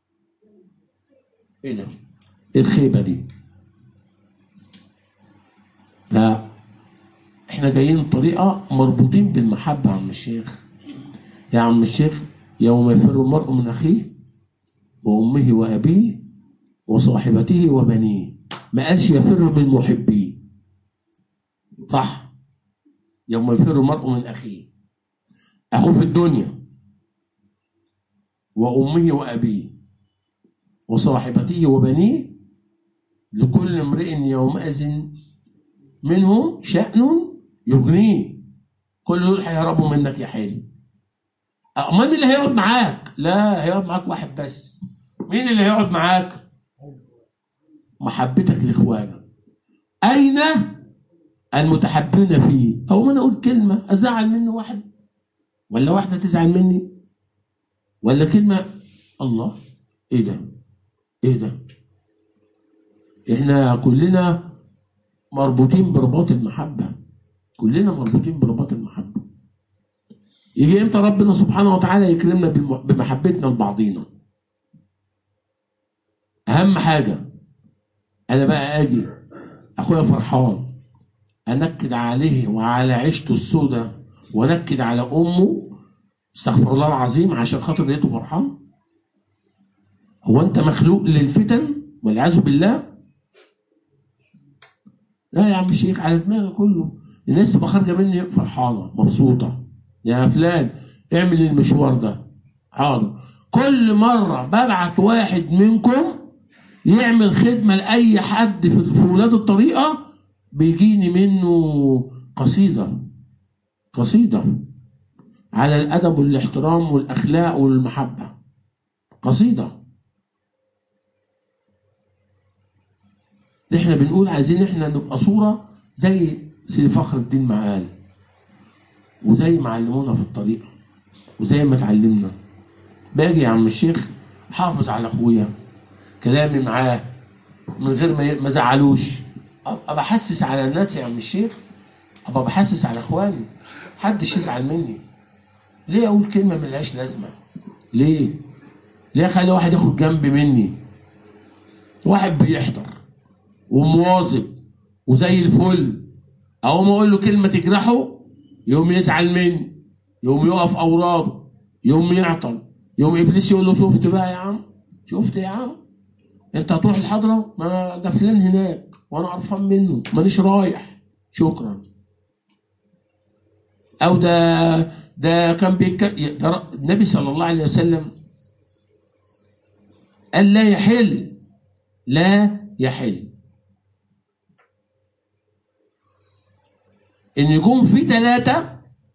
ايه ده؟ ايه الخيبه دي؟ فاحنا جايين بطريقه مربوطين بالمحبه يا عم الشيخ. يا عم الشيخ، يوم يفر المرء من اخيه وامه وابيه وصاحبته وبنيه، ما قالش يفر من محبيه. صح؟ يوم يفر المرء من اخيه، اخوه في الدنيا وامه وابيه وصاحبته وبنيه، لكل امرئ يومئذ منه شأن يغنيه. كل دول هيهربوا منك يا حلو. امال اللي هيقعد معاك؟ لا، هيقعد معاك واحد بس. مين اللي هيقعد معاك؟ محبتك لاخوانك. اين المتحبين فيه؟ او ما انا اقول كلمه ازعل منه واحد ولا واحده تزعل مني، ولا كلمه الله ايه ده؟ ايه ده؟ احنا كلنا مربوطين برباط المحبة، كلنا مربوطين برباط المحبة. يجي امتى ربنا سبحانه وتعالى يكرمنا بمحبتنا لبعضينا؟ اهم حاجة انا بقى اجي اخويا فرحان انكد عليه وعلى عيشته السوداء وانكد على امه، استغفر الله العظيم، عشان خاطر لقيته فرحان؟ هو انت مخلوق للفتن والعياذ بالله؟ لا يا عم الشيخ، على دماغي كله الناس تبقى خارجه مني فرحانه مبسوطه. يا فلان اعمل المشوار ده، حاضر. كل مره ببعت واحد منكم يعمل خدمه لاي حد في ولاد الطريقه بيجيني منه قصيده، قصيده على الادب والاحترام والاخلاق والمحبه، قصيده. احنا بنقول عايزين احنا نبقى صوره زي سيدي فخر الدين ما قال، وزي ما علمونا في الطريقه، وزي ما اتعلمنا. باجي يا عم الشيخ حافظ على اخويا، كلامي معاه من غير ما ما زعلوش، ابقى بحسس على الناس يا عم الشيخ، ابقى بحسس على اخواني، محدش يزعل مني. ليه اقول كلمه ملهاش لازمه؟ ليه؟ ليه اخلي واحد ياخد جنب مني؟ واحد بيحضر ومواظب وزي الفل، اقوم اقول له كلمه تجرحه يوم يزعل مني، يوم يقف اوراده، يوم يعطل، يوم ابليس يقول له شفت بقى يا عم، شفت يا عم انت هتروح الحضره؟ ما ده فلان هناك وانا قرفان منه مانيش رايح، شكرا. او ده ده كان بيتكلم النبي صلى الله عليه وسلم قال لا يحل، لا يحل ان يكون في ثلاثه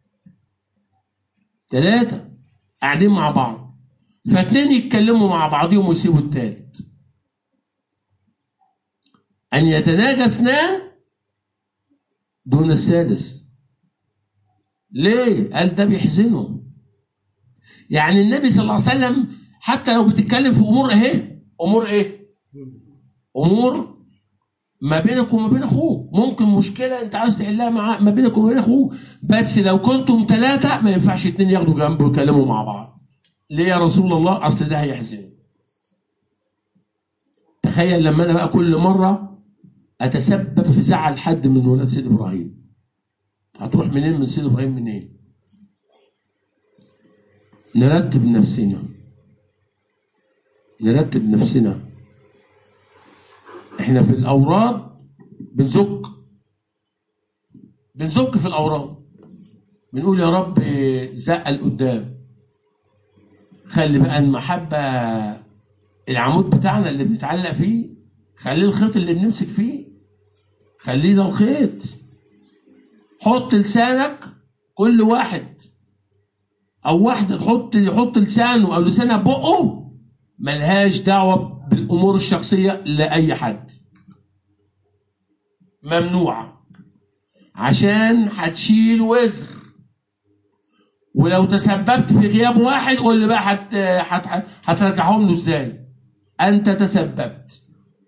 ثلاثه قاعدين مع بعض، فاتنين يتكلموا مع بعضهم ويسيبوا الثالث. ان يتناجى اثنان دون السادس. ليه؟ قال ده بيحزنهم. يعني النبي صلى الله عليه وسلم حتى لو بتتكلم في امور اهي، امور ايه؟ امور ما بينك وما بين اخوك، ممكن مشكله انت عايز تحلها مع ما بينك وما بين اخوك، بس لو كنتم ثلاثه ما ينفعش اتنين ياخدوا جنب ويتكلموا مع بعض. ليه يا رسول الله؟ اصل ده هيحزن. تخيل لما انا بقى كل مره اتسبب في زعل حد من ولاد سيد ابراهيم، هتروح منين من سيد ابراهيم؟ منين؟ نرتب نفسنا، نرتب نفسنا. احنا في الاوراد بنزك بنزك في الاوراد، بنقول يا رب زق لقدام. خلي بقى المحبه العمود بتاعنا اللي بنتعلق فيه، خليه الخيط اللي بنمسك فيه، خليه ده الخيط. حط لسانك، كل واحد او واحده تحط يحط لسانه او لسانها بقه، ملهاش دعوه بالامور الشخصيه لاي حد، ممنوعه، عشان هتشيل وزر. ولو تسببت في غياب واحد قول لي بقى هت هت هترجعهم له ازاي؟ انت تسببت.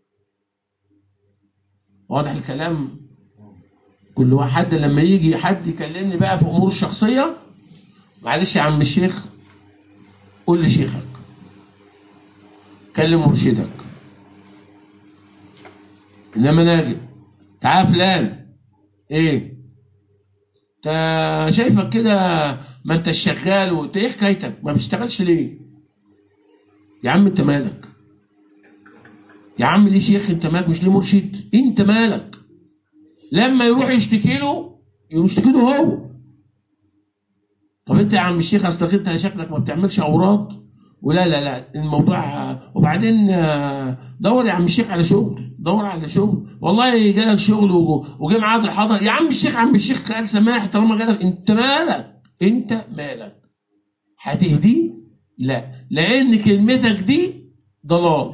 واضح الكلام؟ كل واحد لما يجي حد يكلمني بقى في امور الشخصيه، معلش يا عم الشيخ قول لي شيخك، كلم مرشدك. انما ناجي تعال فلان ايه انت شايفك كده ما انت شغال، وانت ايه حكايتك ما بتشتغلش ليه؟ يا عم انت مالك؟ يا عم ليه شيخ انت مالك؟ مش ليه مرشد؟ انت مالك؟ لما يروح يشتكي له يشتكي له هو. طب انت يا عم الشيخ اصلك انت شكلك ما بتعملش اوراد، ولا لا لا الموضوع. وبعدين دور يا عم الشيخ على شغل، دور على شغل. والله جالك شغل وجه ميعاد الحضر، يا عم الشيخ عم الشيخ قال سماح طالما جالك. انت مالك؟ انت مالك؟ هتهديه؟ لا، لان كلمتك دي ضلال.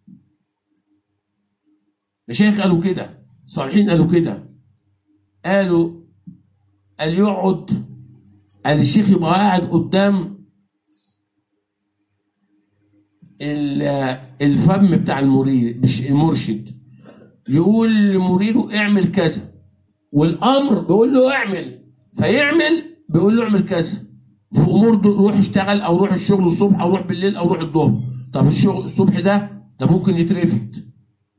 مشايخ قالوا كده، صالحين قالوا كده، قالوا قال يقعد قال الشيخ يبقى قاعد قدام الفم بتاع المريد مش المرشد، يقول لمريده اعمل كذا، والامر بيقول له اعمل، فيعمل بيقول له اعمل كذا. في امور روح اشتغل او روح الشغل الصبح او روح بالليل او روح الظهر. طب الشغل الصبح ده ده ممكن يترفد.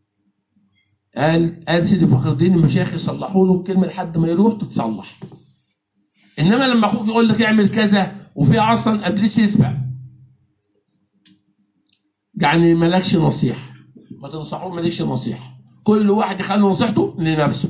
قال قال سيدي فخر الدين المشايخ يصلحوا له الكلمه لحد ما يروح تتصلح. انما لما اخوك يقول لك اعمل كذا وفي اصلا ابليس يسبق، يعني مالكش نصيحه، ما تنصحوه مالكش نصيحه. كل واحد يخلي نصيحته لنفسه.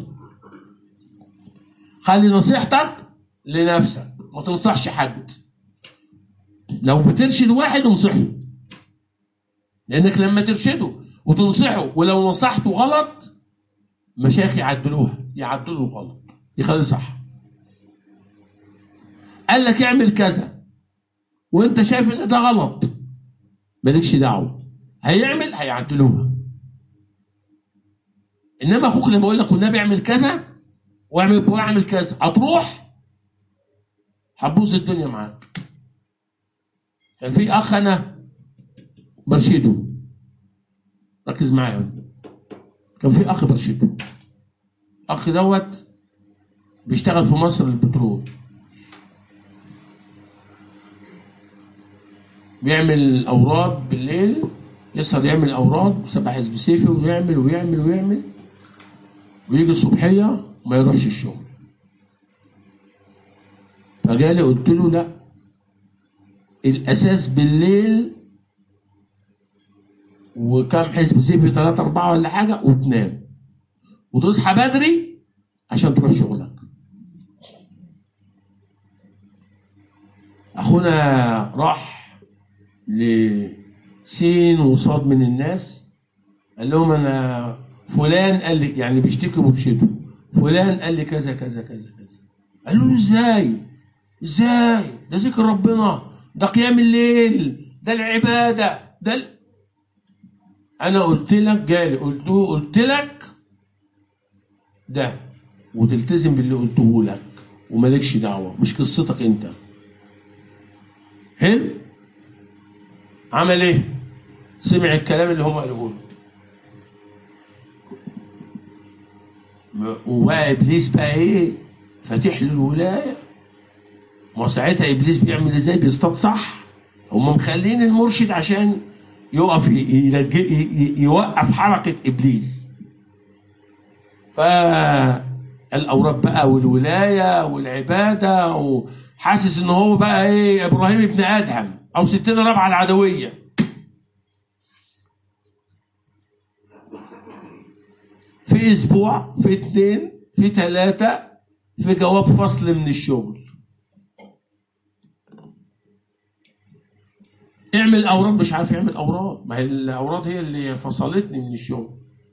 خلي نصيحتك لنفسك، ما تنصحش حد. لو بترشد واحد انصحه، لانك لما ترشده وتنصحه ولو نصحته غلط مشايخ يعدلوها، يعدلوا غلط يخلي صح. قال لك اعمل كذا وانت شايف ان ده غلط، مالكش دعوه، هيعمل هيعدلوها. انما اخوك لما يقول لك والنبي اعمل كذا واعمل واعمل كذا، هتروح هتبوظ الدنيا معاك. كان في اخ انا برشده، ركز معايا. كان في اخ برشده، اخ دوت بيشتغل في مصر البترول، بيعمل اوراد بالليل، يسهر يعمل اوراد سبع حزب سيفي ويعمل ويعمل ويعمل ويجي الصبحيه ما يروحش الشغل. فجالي قلت له لا، الاساس بالليل وكام حزب سيفي ثلاثة أربعة ولا حاجة وتنام وتصحى بدري عشان تروح شغلك. أخونا راح لسين وصاد من الناس، قال لهم أنا فلان قال لي، يعني بيشتكي مرشده، فلان قال لي كذا كذا كذا كذا. قال له إزاي؟ إزاي؟ ده ذكر ربنا، ده قيام الليل، ده العبادة، ده ال... أنا قلت لك، جالي قلت له قلت لك ده وتلتزم باللي قلته لك ومالكش دعوة، مش قصتك أنت. حلو؟ عمل إيه؟ سمع الكلام اللي هم قالوه له، وبقى إبليس بقى إيه؟ فاتح له الولاية. ما ساعتها إبليس بيعمل إزاي؟ بيصطاد صح. هم مخلين المرشد عشان يقف يوقف حركة إبليس. فالأوراد بقى والولاية والعبادة، وحاسس إن هو بقى إيه؟ إبراهيم ابن أدهم أو ستنا رابعة العدوية. في أسبوع، في اتنين، في ثلاثة، في جواب فصل من الشغل. اعمل اوراد، مش عارف يعمل اوراد، ما هي الاوراد هي اللي فصلتني من الشغل.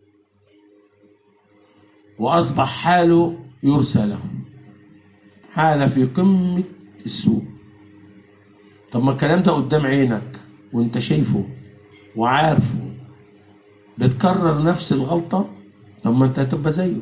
واصبح حاله يرسى له، حاله في قمه السوء. طب ما الكلام ده قدام عينك وانت شايفه وعارفه، بتكرر نفس الغلطه، طب ما انت هتبقى زيه.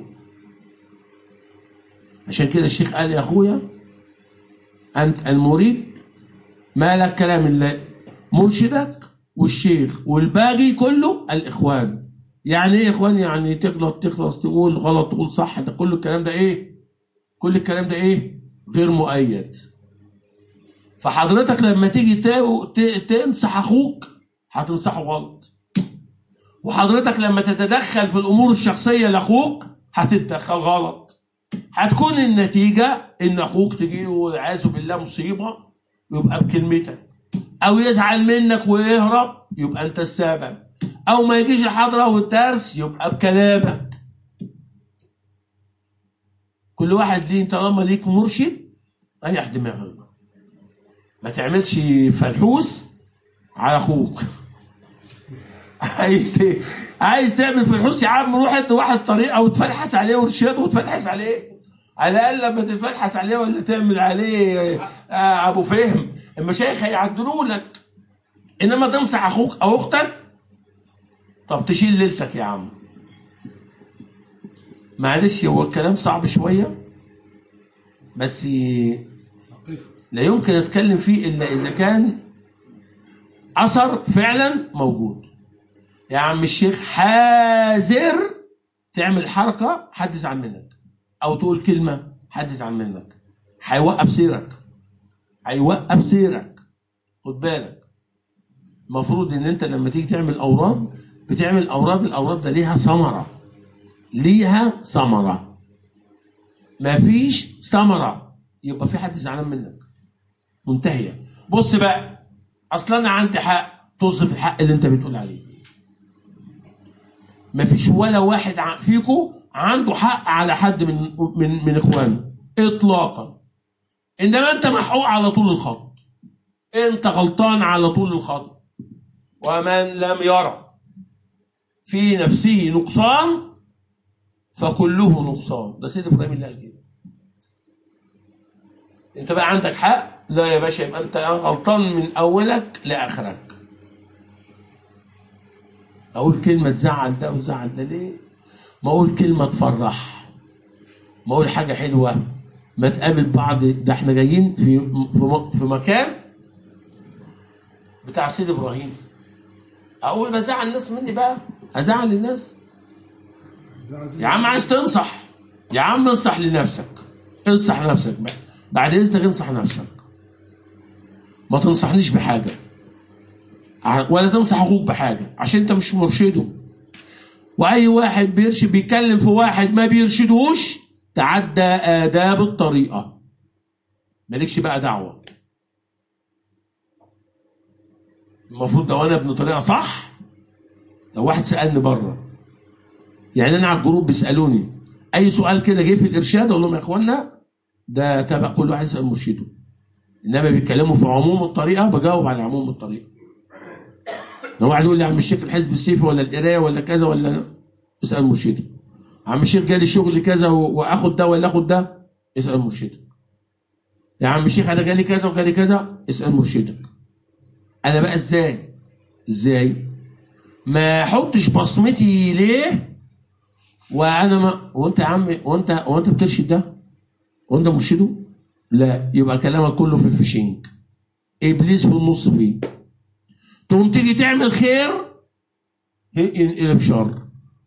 عشان كده الشيخ قال يا اخويا انت المريد ما لك كلام الا مرشدك والشيخ، والباقي كله الاخوان. يعني ايه اخوان؟ يعني تغلط تخلص، تقول غلط تقول صح، ده كل الكلام ده ايه؟ كل الكلام ده ايه؟ غير مؤيد. فحضرتك لما تيجي تنصح اخوك هتنصحه غلط، وحضرتك لما تتدخل في الامور الشخصيه لاخوك هتتدخل غلط. هتكون النتيجه ان اخوك تجي له والعياذ بالله مصيبه يبقى بكلمتك، او يزعل منك ويهرب يبقى انت السبب، او ما يجيش الحضره والدرس يبقى بكلامك. كل واحد ليه، طالما ليك مرشد ريح دماغك، ما تعملش فلحوس على اخوك. عايز عايز تعمل فلحوس يا عم، روح انت واحد طريقه وتفلحس عليه وارشده وتفلحس عليه، على الاقل لما تفلحس عليه ولا تعمل عليه آه ابو فهم المشايخ هيعدلوا لك. انما تنصح اخوك او اختك، طب تشيل ليلتك يا عم. معلش هو الكلام صعب شويه، بس لا يمكن اتكلم فيه الا اذا كان اثر فعلا موجود. يا عم الشيخ حاذر تعمل حركه حد يزعل منك، او تقول كلمه حد يزعل منك، هيوقف سيرك، هيوقف سيرك. خد بالك، المفروض ان انت لما تيجي تعمل اوراد بتعمل اوراد، الاوراد ده ليها ثمره، ليها ثمره. مفيش ثمره يبقى في حد زعلان منك، منتهيه. بص بقى، اصلا انا عندي حق، طز في الحق اللي انت بتقول عليه. مفيش ولا واحد فيكم عنده حق على حد من من من اخوانه اطلاقا، انما انت محقوق على طول الخط، انت غلطان على طول الخط. ومن لم يرى في نفسه نقصان فكله نقصان، ده سيد ابراهيم اللي قال كده. انت بقى عندك حق، لا يا باشا، يبقى انت غلطان من اولك لاخرك. اقول كلمه تزعل ده وتزعل ده ليه؟ ما اقول كلمه تفرح، ما اقول حاجه حلوه، ما تقابل بعض. ده احنا جايين في في في مكان بتاع سيد ابراهيم، اقول بزعل الناس مني بقى؟ ازعل الناس؟ يا عم عايز تنصح، يا عم انصح لنفسك، انصح نفسك بقى بعد اذنك، انصح نفسك. ما تنصحنيش بحاجه ولا تنصح اخوك بحاجه، عشان انت مش مرشده. واي واحد بيرشد بيتكلم في واحد ما بيرشدوش تعدى آداب الطريقة، مالكش بقى دعوة. المفروض لو أنا ابن طريقة صح، لو واحد سألني بره، يعني أنا على الجروب بيسألوني أي سؤال كده جه في الإرشاد، أقول لهم يا إخوانا ده تبع كل واحد يسأل مرشده، إنما بيتكلموا في عموم الطريقة بجاوب على عموم الطريقة. لو واحد يقول لي يا عم الشيخ الحزب السيفي ولا القراية ولا كذا ولا، اسأل مرشده. عم الشيخ جالي شغل كذا واخد ده ولا اخد ده، اسال مرشدك. يا عم الشيخ انا جالي كذا وجالي كذا، اسال مرشدك. انا بقى ازاي ازاي ما احطش بصمتي ليه وانا ما، وانت يا عم وانت وانت بترشد ده وانت مرشده؟ لا، يبقى كلامك كله في الفشنج، ابليس في النص فيه. تقوم تيجي تعمل خير ينقلب شر،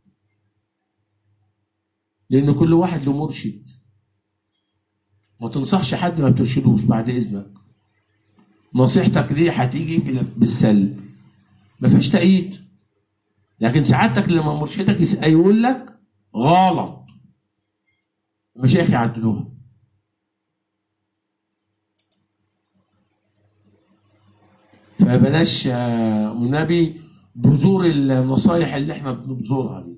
لأن كل واحد له مرشد. ما تنصحش حد ما بترشدوش بعد إذنك. نصيحتك ليه هتيجي بالسلب، ما فيش تأييد. لكن سعادتك لما مرشدك يقول لك غلط، المشايخ يعدلوها. فبلاش والنبي بذور النصايح اللي احنا بنبذرها دي،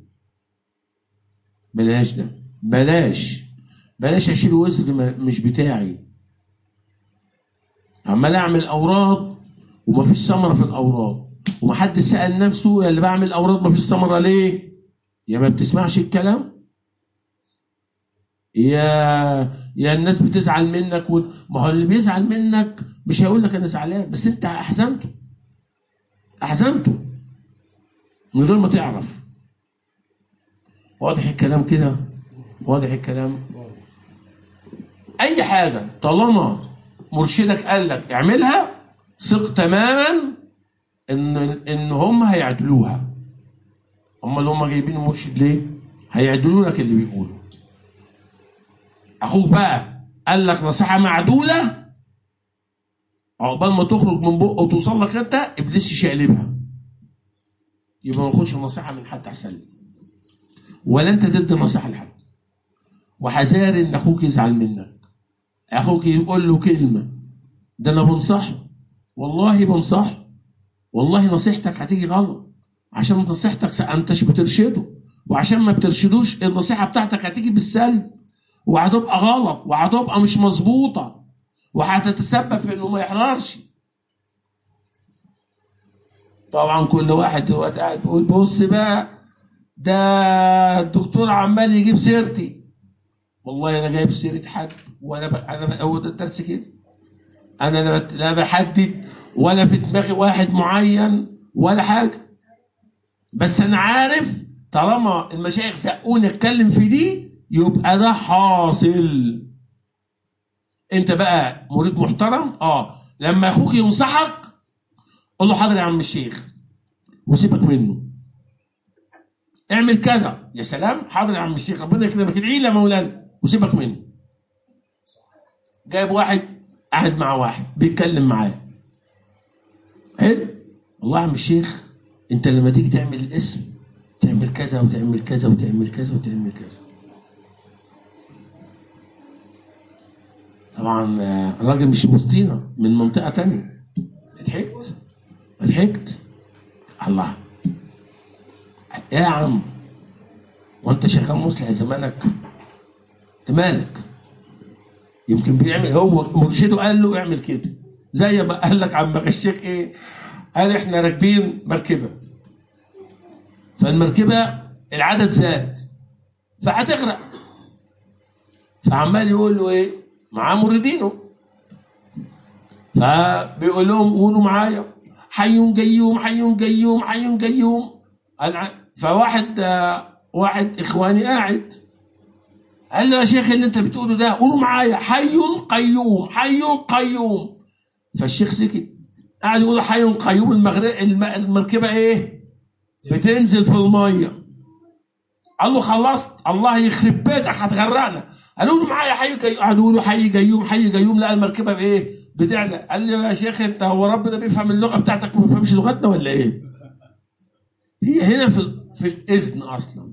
بلاش ده، بلاش بلاش اشيل وزر مش بتاعي. عمال اعمل اوراد ومفيش ثمره في الاوراد، ومحدش سأل نفسه يا اللي بعمل اوراد مفيش ثمره ليه؟ يا ما بتسمعش الكلام، يا يا الناس بتزعل منك. و... ما هو اللي بيزعل منك مش هيقول لك انا زعلان، بس انت احزنته احزنته من غير ما تعرف. واضح الكلام كده؟ واضح الكلام؟ اي حاجه طالما مرشدك قال لك اعملها، ثق تماما ان ان هم هيعدلوها. هم اللي هم جايبين المرشد ليه؟ هيعدلوا لك اللي بيقوله. اخوك بقى قال لك نصيحه معدوله، عقبال ما تخرج من بقه وتوصل لك انت ابليس يشقلبها، يبقى ما تاخدش النصيحه من حد احسن لك، ولا انت تدي نصيحه لحد. وحذار ان اخوك يزعل منك، اخوك يقول له كلمه ده انا بنصحه، والله بنصحه، والله نصيحتك هتيجي غلط، عشان نصيحتك انتش بترشده، وعشان ما بترشدوش النصيحه بتاعتك هتيجي بالسلب، وهتبقى غلط، وهتبقى مش مظبوطه، وهتتسبب في انه ما يحضرش. طبعا كل واحد دلوقتي قاعد بيقول بص بقى ده الدكتور عمال يجيب سيرتي. والله انا جايب سيره حد، وانا ب... انا هو ده الدرس كده. انا لا بحدد ولا في دماغي واحد معين ولا حاجه، بس انا عارف طالما المشايخ زقوني اتكلم في دي يبقى ده حاصل. انت بقى مريد محترم، اه لما اخوك ينصحك قول له حاضر يا عم الشيخ وسيبك منه. اعمل كذا. يا سلام، حاضر يا عم الشيخ، ربنا يكرمك، ادعي لي يا مولانا وسيبك منه. جايب واحد قاعد مع واحد بيتكلم معاه، حلو، والله يا عم الشيخ انت لما تيجي تعمل الاسم تعمل كذا وتعمل كذا وتعمل كذا وتعمل كذا. طبعا الراجل مش وسطينا، من منطقه تانيه. ضحكت ضحكت الله، يا عم وانت شغال مصلح زمانك؟ انت مالك؟ يمكن بيعمل، هو مرشده قال له اعمل كده، زي ما قال لك عم الشيخ ايه، قال احنا راكبين مركبه، فالمركبه العدد زاد فهتغرق، فعمال يقول له ايه معاه مريدينه، فبيقول لهم قولوا معايا حي قيوم حي قيوم حي قيوم. فواحد واحد اخواني قاعد قال له يا شيخ اللي انت بتقوله ده قولوا معايا حي قيوم حي قيوم. فالشيخ سكت، قاعد يقول حي قيوم، المركبه ايه بتنزل في الميه. قال له خلصت، الله يخرب بيتك هتغرقنا. قالوا له معايا حي قيوم، قعدوا يقولوا حي قيوم حي قيوم، لقى المركبه بايه بتعلى. قال له يا شيخ انت هو ربنا بيفهم اللغه بتاعتك ما بيفهمش لغتنا ولا ايه؟ هي هنا في في الاذن اصلا.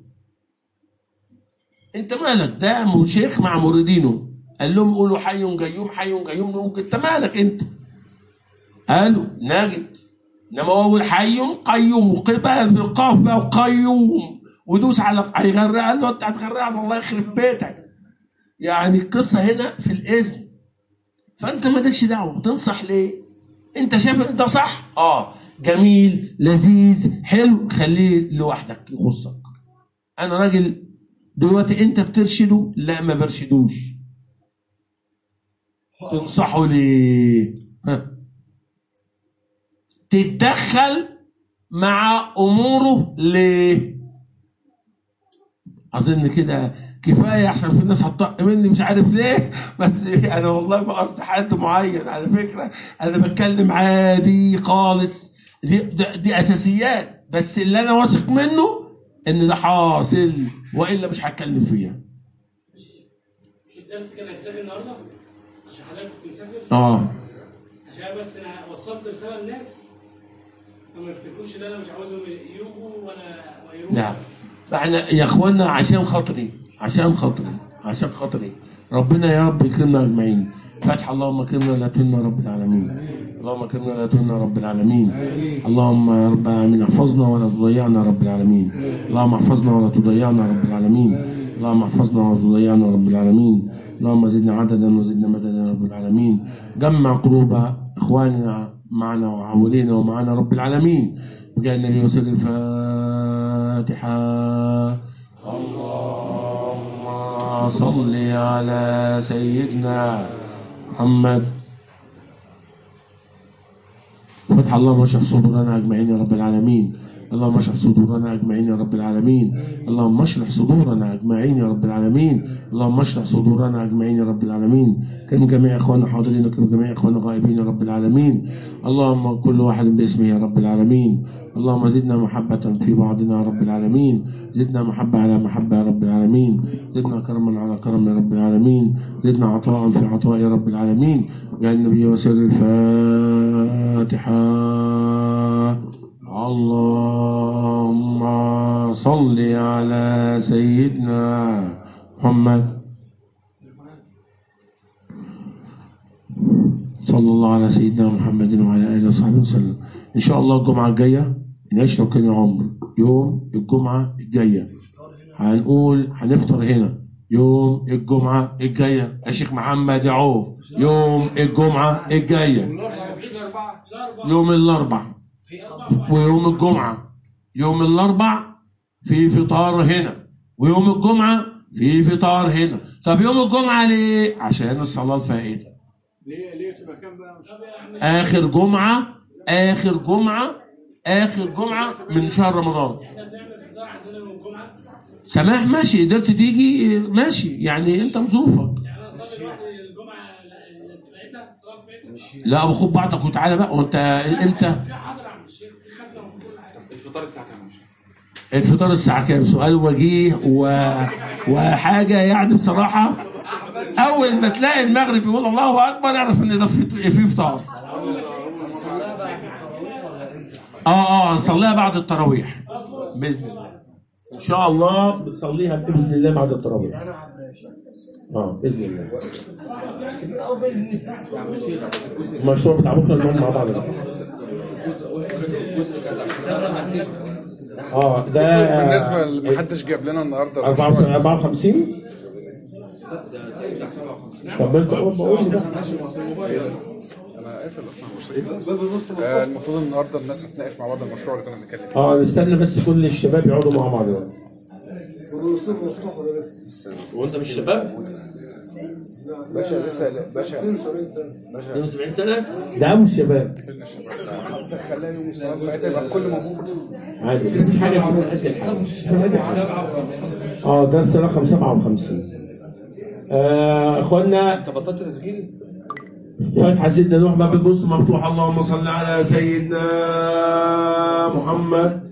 انت مالك؟ ده شيخ مع مريدينه قال لهم قولوا حي قيوم حي قيوم، ممكن انت مالك انت؟ قالوا نجد، انما هو يقول حي قيوم وقبل في القاف بقى وقيوم ودوس على هيغرق. قال له انت هتغرقنا الله يخرب بيتك. يعني القصه هنا في الاذن، فانت مالكش دعوه، تنصح ليه؟ انت شايف ان ده صح؟ اه جميل لذيذ حلو، خليه لوحدك يخصك. انا راجل دلوقتي انت بترشده؟ لا ما برشدوش. تنصحه ليه؟ ها. تتدخل مع اموره ليه؟ اظن كده كفايه، احسن في الناس هتطق مني مش عارف ليه، بس انا والله ما قصدي حد معين على فكره، انا بتكلم عادي خالص، دي, دي اساسيات، بس اللي انا واثق منه ان ده حاصل، والا مش هتكلم فيها. مش مش الدرس كان هيتلغي النهارده عشان حضرتك كنت مسافر؟ اه عشان بس انا وصلت رساله للناس فما يفتكروش ان انا مش عاوزهم يروحوا ولا ويروحوا. لا احنا يا اخوانا عشان خاطري عشان خاطري عشان خاطري ربنا يا رب يكرمنا اجمعين. فتح اللهم اكرمنا لا تهنا رب العالمين، اللهم اكرمنا لا تهنا رب العالمين، اللهم يا رب العالمين احفظنا ولا تضيعنا رب العالمين، اللهم احفظنا ولا تضيعنا رب العالمين، اللهم احفظنا ولا تضيعنا رب العالمين، اللهم زدنا عددا وزدنا مددا رب العالمين. جمع قلوب اخواننا معنا وحوالينا ومعنا رب العالمين. وجاء النبي وسر الفاتحه. اللهم صل على سيدنا محمد. فتح اللهم اشرح صدورنا اجمعين يا رب العالمين، اللهم اشرح صدورنا اجمعين يا رب العالمين، اللهم اشرح صدورنا اجمعين يا رب العالمين، اللهم اشرح صدورنا اجمعين يا رب العالمين. كرم جميع اخواننا حاضرين وكرم جميع اخواننا غائبين يا رب العالمين. اللهم كل واحد باسمه يا رب العالمين. اللهم زدنا محبة في بعضنا يا رب العالمين، زدنا محبة على محبة يا رب العالمين، زدنا كرما على كرم يا رب العالمين، زدنا عطاء في عطاء يا رب العالمين. وجعل النبي وسر الفاتحة. اللهم صل على سيدنا محمد. صلى الله على سيدنا محمد وعلى آله وصحبه وسلم. إن شاء الله الجمعة الجاية نعيش لو كان عمر، يوم الجمعة الجاية هنقول هنفطر هنا يوم الجمعة الجاية يا شيخ محمد يعوف، يوم الجمعة الجاية يوم الأربع ويوم الجمعة، يوم الأربع في فطار هنا ويوم الجمعة في فطار هنا. طب يوم الجمعة ليه؟ عشان الصلاة الفائتة. ليه ليه تبقى كام بقى؟ آخر جمعة آخر جمعة آخر جمعة من شهر رمضان. احنا بنعمل فطار عندنا يوم الجمعه. سماح ماشي، قدرت تيجي ماشي، يعني انت وظروفك. يعني انا اصلي لوحدي الجمعه الفائته الصلاه الفائته. لا ابو خد بعضك وتعالى بقى. وانت امتى؟ في حاضر يا عم الشيخ، في ختمه وفي كل حاجه. الفطار الساعه كام يا شيخ؟ الفطار الساعة كام؟ سؤال وجيه و... وحاجة يعني بصراحة أول ما تلاقي المغرب يقول الله أكبر اعرف إن ده في في فطار. اه اه هنصليها بعد التراويح بإذن الله. إن شاء الله بتصليها بإذن الله بعد التراويح. اه بإذن الله. المشروع بتاع بكرة نقوم مع بعض. اه ده بالنسبه اللي محدش جاب لنا النهارده أربعة وخمسين. طب انت بقول لي انا قافل اصلا. آه المفروض النهارده الناس هتناقش مع بعض المشروع اللي كنا بنتكلم فيه. اه نستنى بس كل الشباب يقعدوا مع بعض بقى. وانت مش شباب؟ باشا لسه باشا باشا اثنين وسبعين سنة ده ابو الشباب. خلاني مستوى فاتح يبقى الكل موجود. عادي مفيش حاجة اه درس رقم سبعة وخمسين. آه اخوانا انت بطلت تسجيل؟ فاتحة سيدنا نوح باب البص مفتوح. اللهم صل على سيدنا محمد